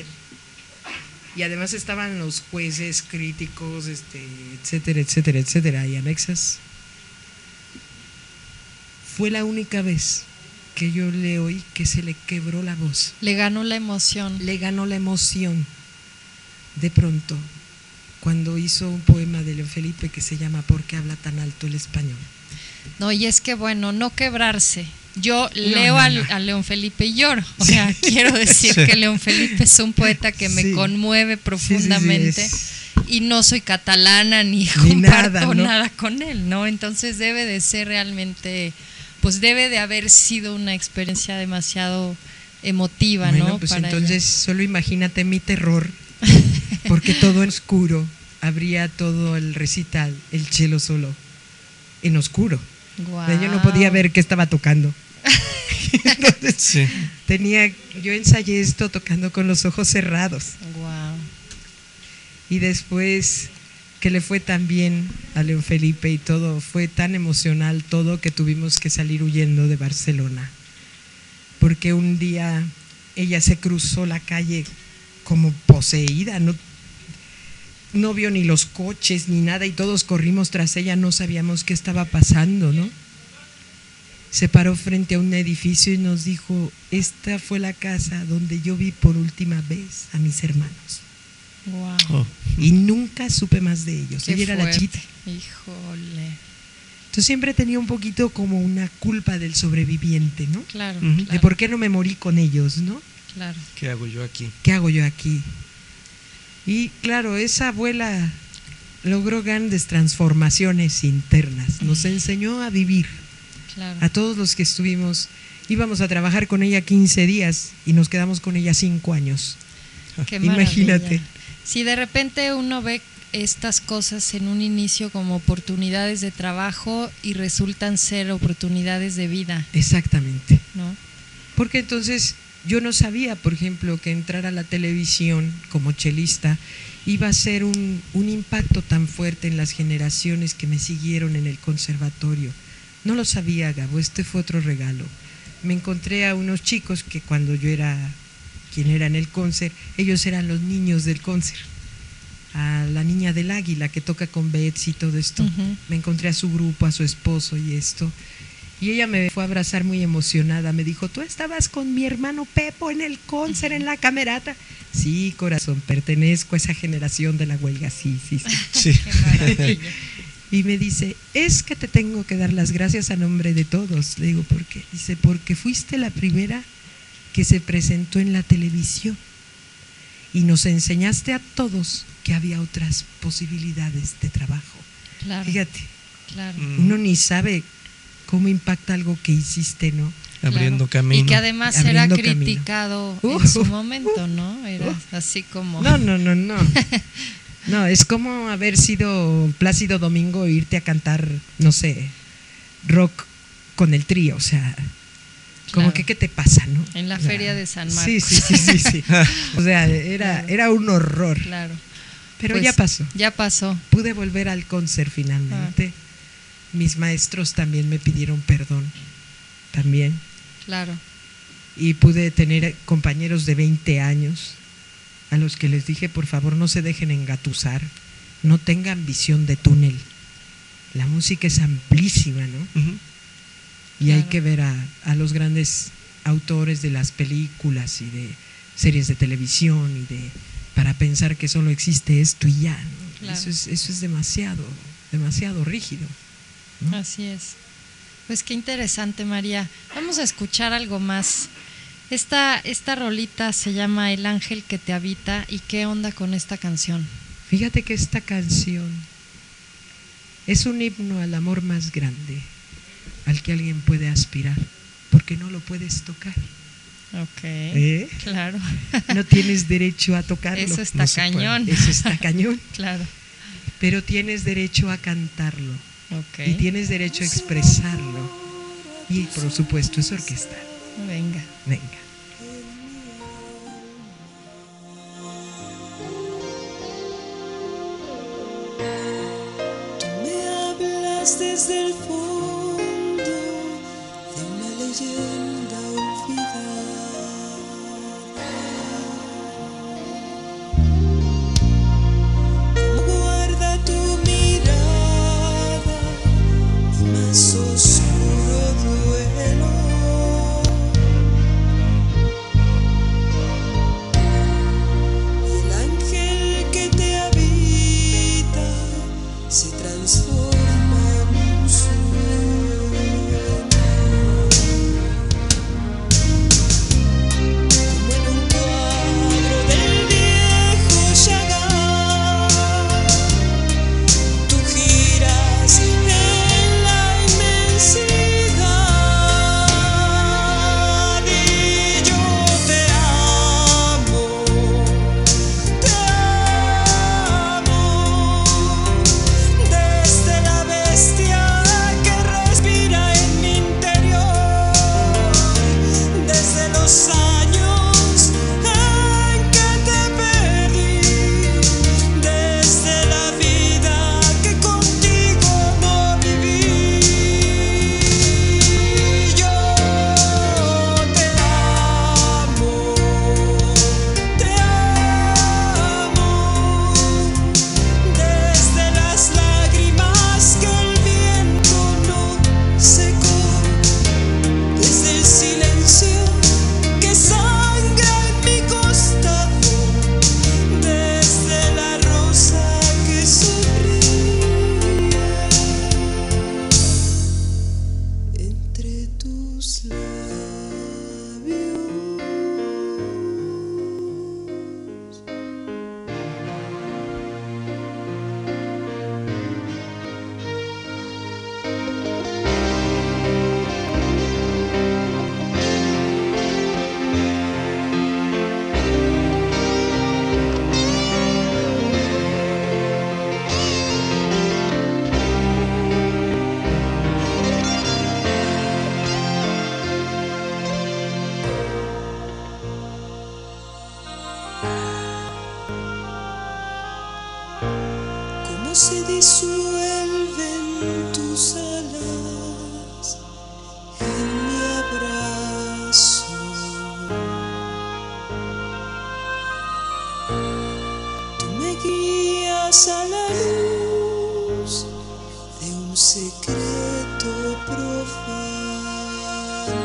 y además estaban los jueces, críticos, etcétera, etcétera, etcétera, y anexas. Fue la única vez que yo le oí que se le quebró la voz. Le ganó la emoción. Le ganó la emoción. De pronto, cuando hizo un poema de León Felipe que se llama ¿Por qué habla tan alto el español? No, y es que bueno, no quebrarse. Yo No, leo no, a León Felipe y lloro. O sea, quiero decir Sí. que León Felipe es un poeta que me Sí. conmueve profundamente. Sí, sí, sí, Y no soy catalana ni Ni comparto nada, nada, ¿no? con él, ¿no? Entonces debe de ser realmente, pues debe de haber sido una experiencia demasiado emotiva, Bueno, ¿no? pues Para entonces solo imagínate mi terror, porque todo en oscuro, habría todo el recital, el cello solo, en oscuro. ella. Guau. Yo no podía ver qué estaba tocando. Entonces, Sí. yo ensayé esto tocando con los ojos cerrados. Guau. Y después que le fue tan bien a León Felipe y todo, fue tan emocional todo que tuvimos que salir huyendo de Barcelona. Porque un día ella se cruzó la calle como poseída, no vio ni los coches ni nada y todos corrimos tras ella, no sabíamos qué estaba pasando, ¿no? Se paró frente a un edificio y nos dijo: esta fue la casa donde yo vi por última vez a mis hermanos. Wow. Oh. Y nunca supe más de ellos. Qué Ella era la fuerte. chita. Híjole. Entonces siempre tenía un poquito como una culpa del sobreviviente, ¿no? Claro, Ujú. De claro, por qué no me morí con ellos, ¿no? claro. ¿Qué hago yo aquí? ¿Qué hago yo aquí? Y claro, esa abuela logró grandes transformaciones internas. Nos enseñó a vivir. Claro. A todos los que estuvimos, íbamos a trabajar con ella 15 días y nos quedamos con ella 5 años. Qué Imagínate. maravilla. Si de repente uno ve estas cosas en un inicio como oportunidades de trabajo y resultan ser oportunidades de vida, Exactamente. ¿no? Porque entonces yo no sabía, por ejemplo, que entrar a la televisión como chelista iba a ser un impacto tan fuerte en las generaciones que me siguieron en el conservatorio. No lo sabía, Gabo, este fue otro regalo. Me encontré a unos chicos que cuando yo era quien era en el concert, ellos eran los niños del concert. A la niña del Águila que toca con Betsy y todo esto. Ujú. Me encontré a su grupo, a su esposo y esto. Y ella me fue a abrazar muy emocionada. Me dijo: tú estabas con mi hermano Pepo en el concert, en la camerata. Sí, corazón, pertenezco a esa generación de la huelga. Sí. Sí. Qué maravilla. Y me dice: es que te tengo que dar las gracias a nombre de todos. Le digo: ¿por qué? Dice: porque fuiste la primera que se presentó en la televisión y nos enseñaste a todos que había otras posibilidades de trabajo. Claro, Fíjate, claro. uno ni sabe cómo impacta algo que hiciste, ¿no? Abriendo Claro. camino. Y que además era Abriendo camino. criticado en su momento, ¿no? Era así como... No. No, es como haber sido Plácido Domingo e irte a cantar, no sé, rock con el Trío, o sea, como Claro. que ¿qué te pasa, no? En la O sea, feria de San Marcos. Sí. O sea, era un horror. Claro. Pero Pues, ya pasó. Ya pasó. Pude volver al concert finalmente. Mis maestros también me pidieron perdón. También. Claro. Y pude tener compañeros de 20 años a los que les dije: por favor, no se dejen engatusar, no tengan visión de túnel. La música es amplísima, ¿no? Ujú. Y hay Claro. que ver a los grandes autores de las películas y de series de televisión para pensar que solo existe esto y ya, ¿no? Claro. Eso es demasiado rígido, ¿no? Así es. Pues qué interesante, María. Vamos a escuchar algo más. Esta rolita se llama El ángel que te habita. ¿Y qué onda con esta canción? Fíjate que esta canción es un himno al amor más grande al que alguien puede aspirar, porque no lo puedes tocar. Ok. Claro. No tienes derecho a tocarlo. Eso está No se cañón. puede. Eso está cañón. Claro. Pero tienes derecho a cantarlo. Ok. Y tienes derecho a expresarlo. Y por supuesto es orquestal. Venga. Venga. Tú me hablas desde el fondo de una leyenda olvidada. Como guarda tu mirada mi más oscuro duelo. El ángel que te habita se transforma en un sueño. Como en un cuadro del viejo Chagall, tú giras en la inmensidad y yo te amo. Te amo desde la se disuelven tus alas en mi abrazo. Tú me guías a la luz de un secreto profano,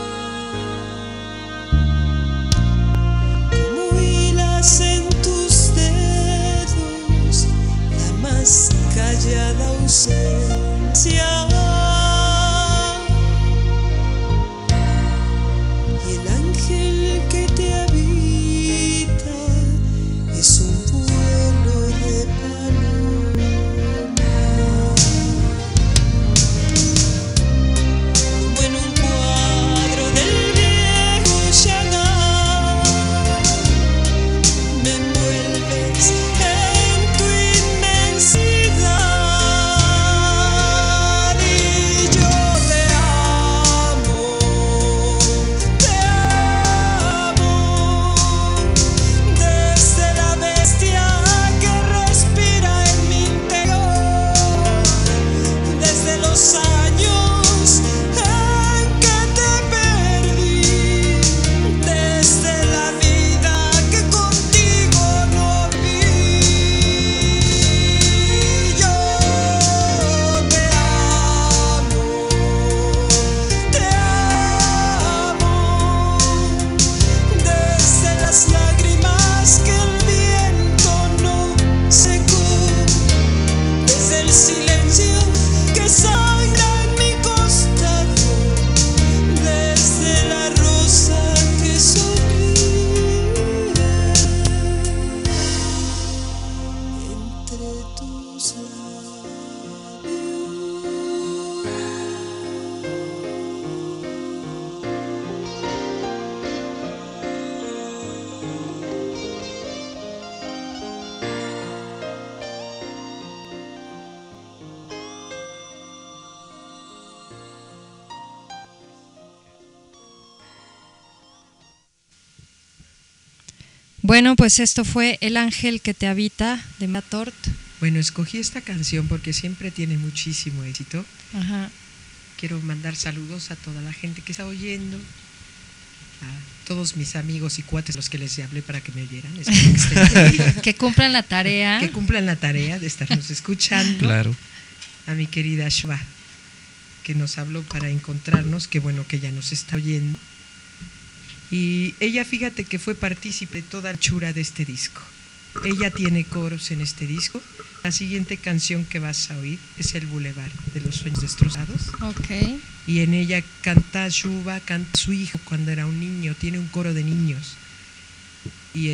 como hilas en tus dedos la más callada ausencia, y el ángel que te habita es un vuelo de paloma, como en un cuadro del viejo Chagall. Me envuelves en tu inmensidad y yo te amo, desde la bestia que respira en mi interior, desde los años en que te perdí, desde la vida que contigo no vi. Yo te amo, desde las lágrimas que el viento no secó, desde el silencio que sangra en mi costado, desde la rosa que sonríe entre tus Bueno, pues esto fue El ángel que te habita de Matort. Bueno, escogí esta canción porque siempre tiene muchísimo éxito. Ajá. Quiero mandar saludos a toda la gente que está oyendo, a todos mis amigos y cuates, los que les hablé para que me vieran. Espero que estén bien. Que cumplan la tarea. Que cumplan la tarea de estarnos escuchando. Claro. A mi querida Shva, que nos habló para encontrarnos, qué bueno que ya nos está oyendo. Y ella, fíjate que fue partícipe de toda la anchura de este disco. Ella tiene coros en este disco. La siguiente canción que vas a oír es El Boulevard de los Sueños Destrozados. Ok. Y en ella canta Shva, canta su hijo cuando era un niño, tiene un coro de niños. Y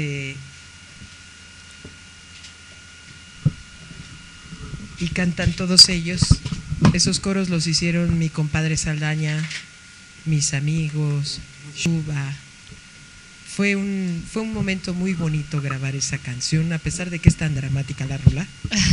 y cantan todos ellos. Esos coros los hicieron mi compadre Saldaña, mis amigos, Shva. Fue un momento muy bonito grabar esa canción, a pesar de que es tan dramática la rola.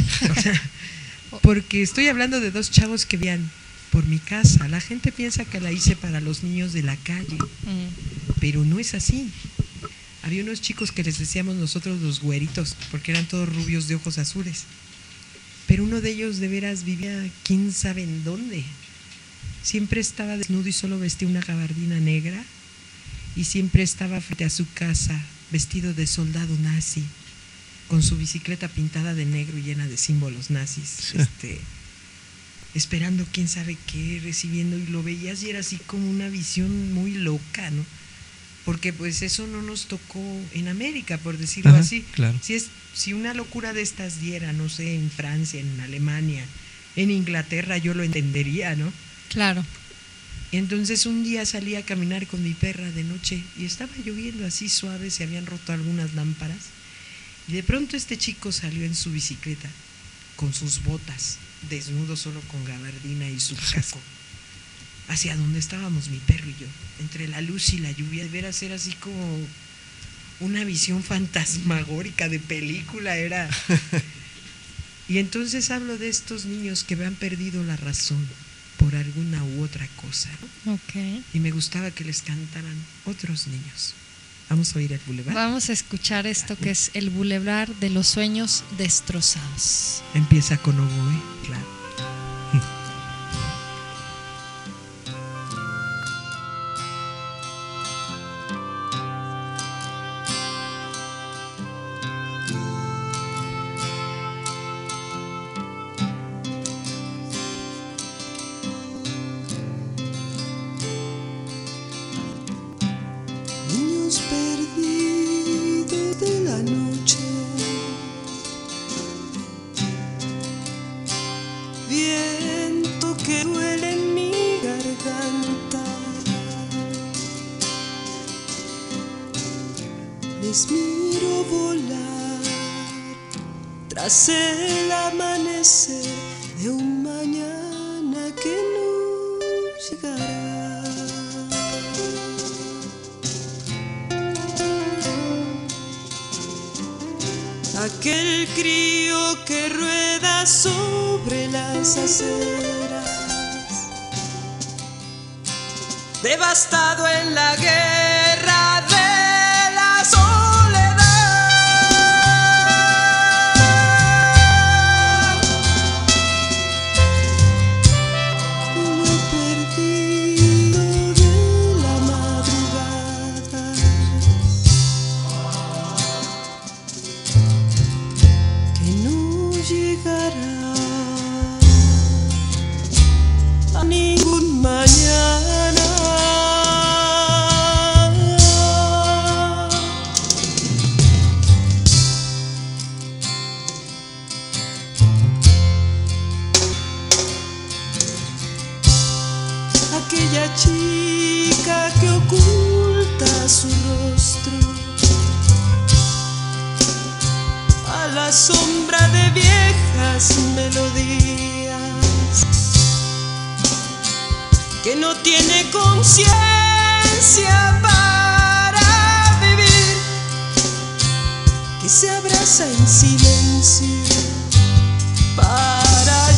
Porque estoy hablando de dos chavos que vivían por mi casa. La gente piensa que la hice para los niños de la calle, pero no es así. Había unos chicos que les decíamos nosotros los güeritos, porque eran todos rubios de ojos azules. Pero uno de ellos de veras vivía quién sabe en dónde. Siempre estaba desnudo y solo vestía una gabardina negra. Y siempre estaba frente a su casa, vestido de soldado nazi, con su bicicleta pintada de negro y llena de símbolos nazis, esperando quién sabe qué, recibiendo, y lo veías y era así como una visión muy loca, ¿no? Porque pues eso no nos tocó en América, por decirlo así. Claro. Si una locura de estas diera, no sé, en Francia, en Alemania, en Inglaterra, yo lo entendería, ¿no? Claro. Y entonces un día salí a caminar con mi perra de noche y estaba lloviendo así suave, se habían roto algunas lámparas. Y de pronto este chico salió en su bicicleta con sus botas, desnudo solo con gabardina y su casco, hacia donde estábamos mi perro y yo, entre la luz y la lluvia. De veras era así como una visión fantasmagórica de película, era. Y entonces hablo de estos niños que han perdido la razón por alguna u otra cosa, ¿no? Okay. Y me gustaba que les cantaran otros niños Vamos a oír el Boulevard. Vamos a escuchar esto que es el Boulevard de los sueños destrozados. Empieza con oboe, claro. Perdido de la noche, viento que duele en mi garganta, les miro volar tras el amanecer de un mañana que no llegará. Aquel crío que rueda sobre las aceras, devastado en la guerra de la soledad. Niño perdido de la madrugada, llegará a ningún mañana. Aquella chica que oculta su rostro a la sombra de viejas melodías, que no tiene conciencia para vivir, que se abraza en silencio para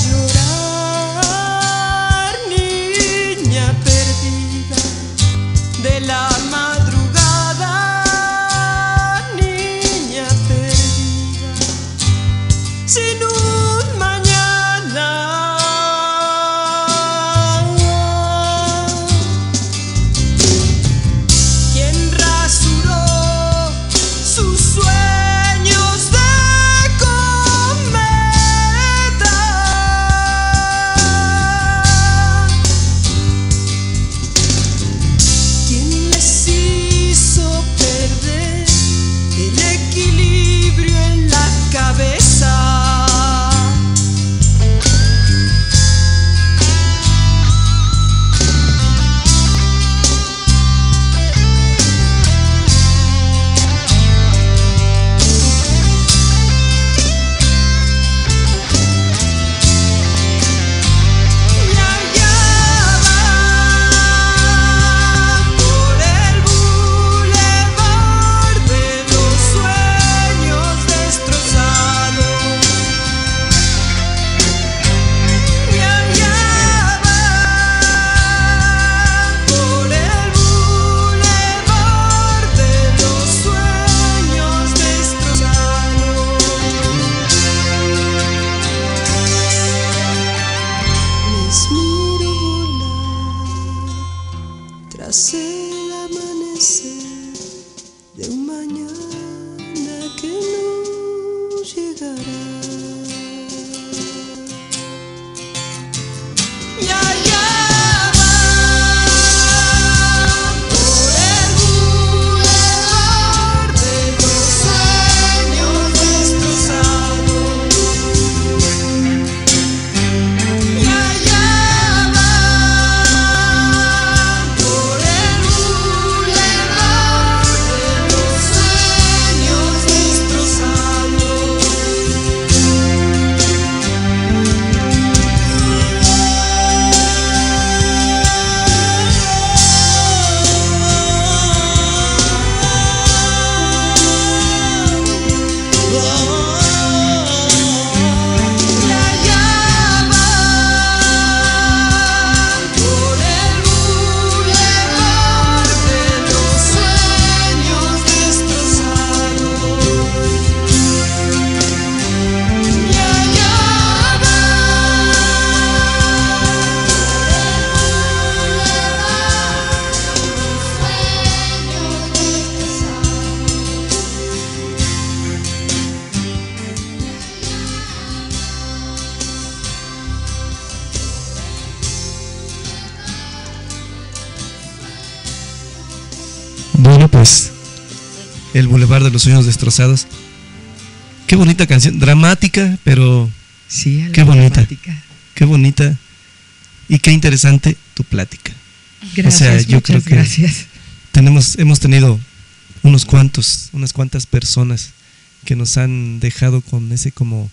llorar, niña perdida de la madrugada, niña perdida sin un mañana. Quien rasuró sus sueños de comer pues El Boulevard de los Sueños Destrozados. Qué bonita canción, dramática, pero sí, qué bonita, dramática. Qué bonita y qué interesante tu plática. Gracias, o sea, yo creo que gracias. hemos tenido unas cuantas personas que nos han dejado con ese como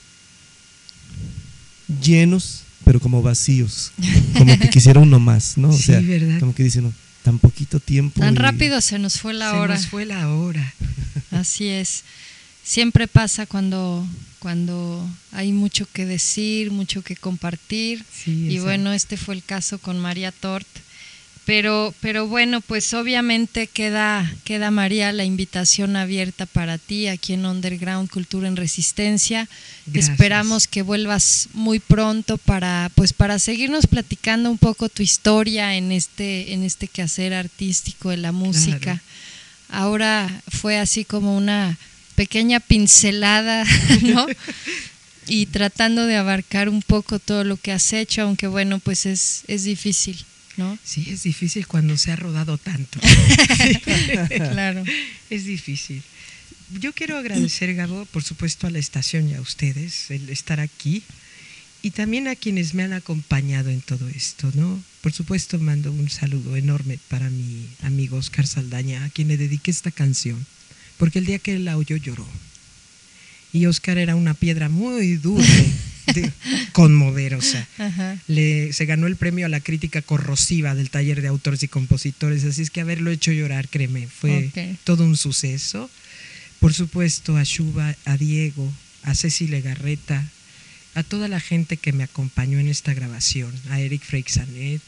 llenos, pero como vacíos, como que quisiera uno más, ¿no? O sí, sea, ¿verdad? como que dicen, no, tan poquito tiempo. Tan rápido se nos fue la hora. Se nos fue la hora. Así es. Siempre pasa cuando hay mucho que decir, mucho que compartir. Sí, y bueno, este fue el caso con María Tort. Pero bueno, pues obviamente queda María la invitación abierta para ti aquí en Underground Cultura en Resistencia. Gracias. Esperamos que vuelvas muy pronto para seguirnos platicando un poco tu historia en este quehacer artístico de la música. Claro. Ahora fue así como una pequeña pincelada, ¿no? Y tratando de abarcar un poco todo lo que has hecho, aunque bueno, pues es difícil, ¿no? Sí, es difícil cuando se ha rodado tanto. Claro. Es difícil. Yo quiero agradecer, Gabo, por supuesto a la estación y a ustedes el estar aquí y también a quienes me han acompañado en todo esto, ¿no? Por supuesto mando un saludo enorme para mi amigo Oscar Saldaña, a quien le dediqué esta canción, porque el día que él la oyó lloró. Y Oscar era una piedra muy dura de conmover, o sea, se ganó el premio a la crítica corrosiva del taller de autores y compositores, así es que haberlo hecho llorar, créeme, fue todo un suceso. Por supuesto a Shuba, a Diego, a Ceci Legarreta, a toda la gente que me acompañó en esta grabación, a Eric Freixanet,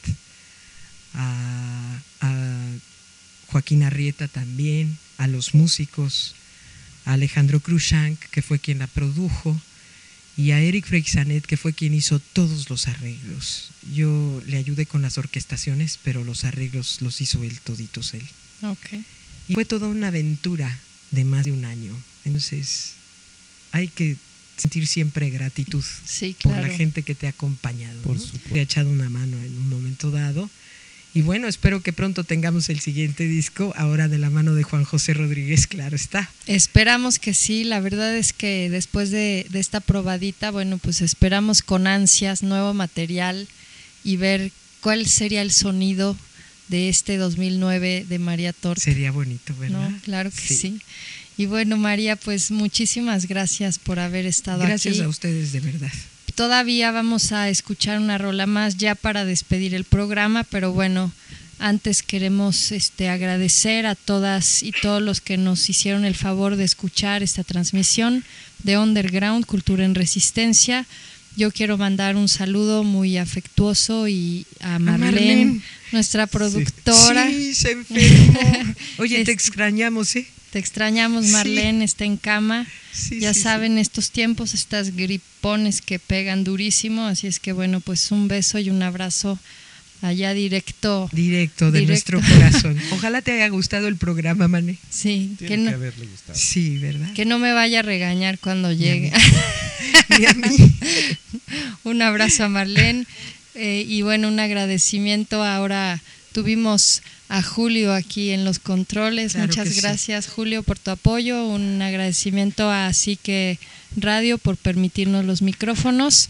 a Joaquín Arrieta también, a los músicos, a Alejandro Cruzank, que fue quien la produjo, y a Eric Freixanet, que fue quien hizo todos los arreglos. Yo le ayudé con las orquestaciones, pero los arreglos los hizo él, toditos él. Okay. Y fue toda una aventura de más de un año. Entonces, hay que sentir siempre gratitud por la gente que te ha acompañado, por ¿no? supuesto. Te ha echado una mano en un momento dado. Y bueno, espero que pronto tengamos el siguiente disco, ahora de la mano de Juan José Rodríguez, claro está. Esperamos que sí, la verdad es que después de esta probadita, bueno, pues esperamos con ansias nuevo material y ver cuál sería el sonido de este 2009 de María Tort. Sería bonito, ¿verdad? ¿No? Claro que sí. Y bueno, María, pues muchísimas gracias por haber estado aquí. Gracias a ustedes, de verdad. Todavía vamos a escuchar una rola más ya para despedir el programa, pero bueno, antes queremos agradecer a todas y todos los que nos hicieron el favor de escuchar esta transmisión de Underground Cultura en Resistencia. Yo quiero mandar un saludo muy afectuoso y a Marlene, nuestra productora. Sí, se enfermó. Oye, te extrañamos, ¿eh? Te extrañamos, Marlene, está en cama. Sí, ya saben, estos tiempos, estas gripones que pegan durísimo, así es que bueno, pues un beso y un abrazo allá directo de nuestro corazón. Ojalá te haya gustado el programa, Mané. Sí, tiene que haberle gustado. Sí, ¿verdad? Que no me vaya a regañar cuando llegue. Ni a mí. Un abrazo a Marlene y bueno, un agradecimiento. Ahora tuvimos a Julio aquí en los controles. Claro, muchas gracias, Julio, por tu apoyo. Un agradecimiento a Psique Radio por permitirnos los micrófonos.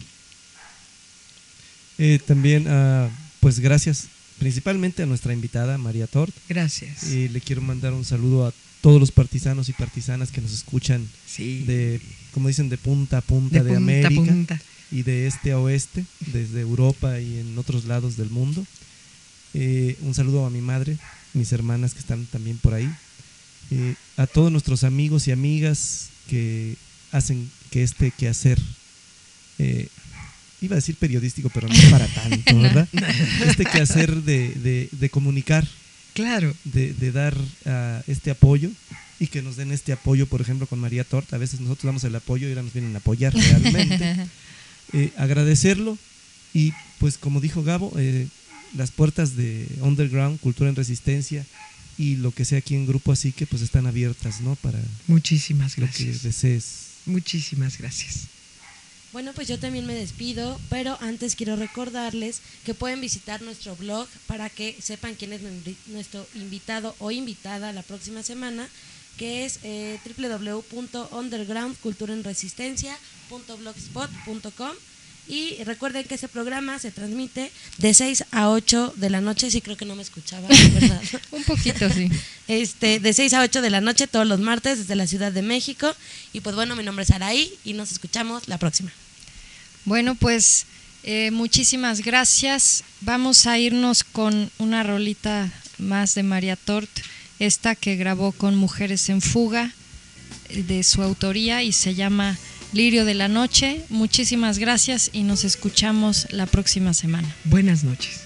También, pues gracias principalmente a nuestra invitada, María Tort. Gracias. Le quiero mandar un saludo a todos los partisanos y partisanas que nos escuchan de, como dicen, de punta a punta de América y de este a oeste, desde Europa y en otros lados del mundo. Un saludo a mi madre, mis hermanas que están también por ahí, a todos nuestros amigos y amigas que hacen que este quehacer, iba a decir periodístico, pero no para tanto, ¿verdad? Este quehacer de comunicar, claro, de dar este apoyo y que nos den este apoyo, por ejemplo, con María Tort. A veces nosotros damos el apoyo y ahora nos vienen a apoyar realmente. Agradecerlo y pues como dijo Gabo, las puertas de Underground, Cultura en Resistencia y lo que sea aquí en Grupo Así que pues están abiertas, ¿no? Para muchísimas lo gracias. que desees. Muchísimas gracias. Bueno, pues yo también me despido, pero antes quiero recordarles que pueden visitar nuestro blog para que sepan quién es nuestro invitado o invitada la próxima semana, que es www.undergroundculturaenresistencia.blogspot.com. Y recuerden que ese programa se transmite de 6 a 8 de la noche, sí creo que no me escuchaba, ¿verdad? Un poquito, sí. De 6 a 8 de la noche todos los martes desde la Ciudad de México. Y pues bueno, mi nombre es Araí y nos escuchamos la próxima. Bueno, pues muchísimas gracias. Vamos a irnos con una rolita más de María Tort, esta que grabó con Mujeres en Fuga, de su autoría, y se llama Lirio de la Noche. Muchísimas gracias y nos escuchamos la próxima semana. Buenas noches.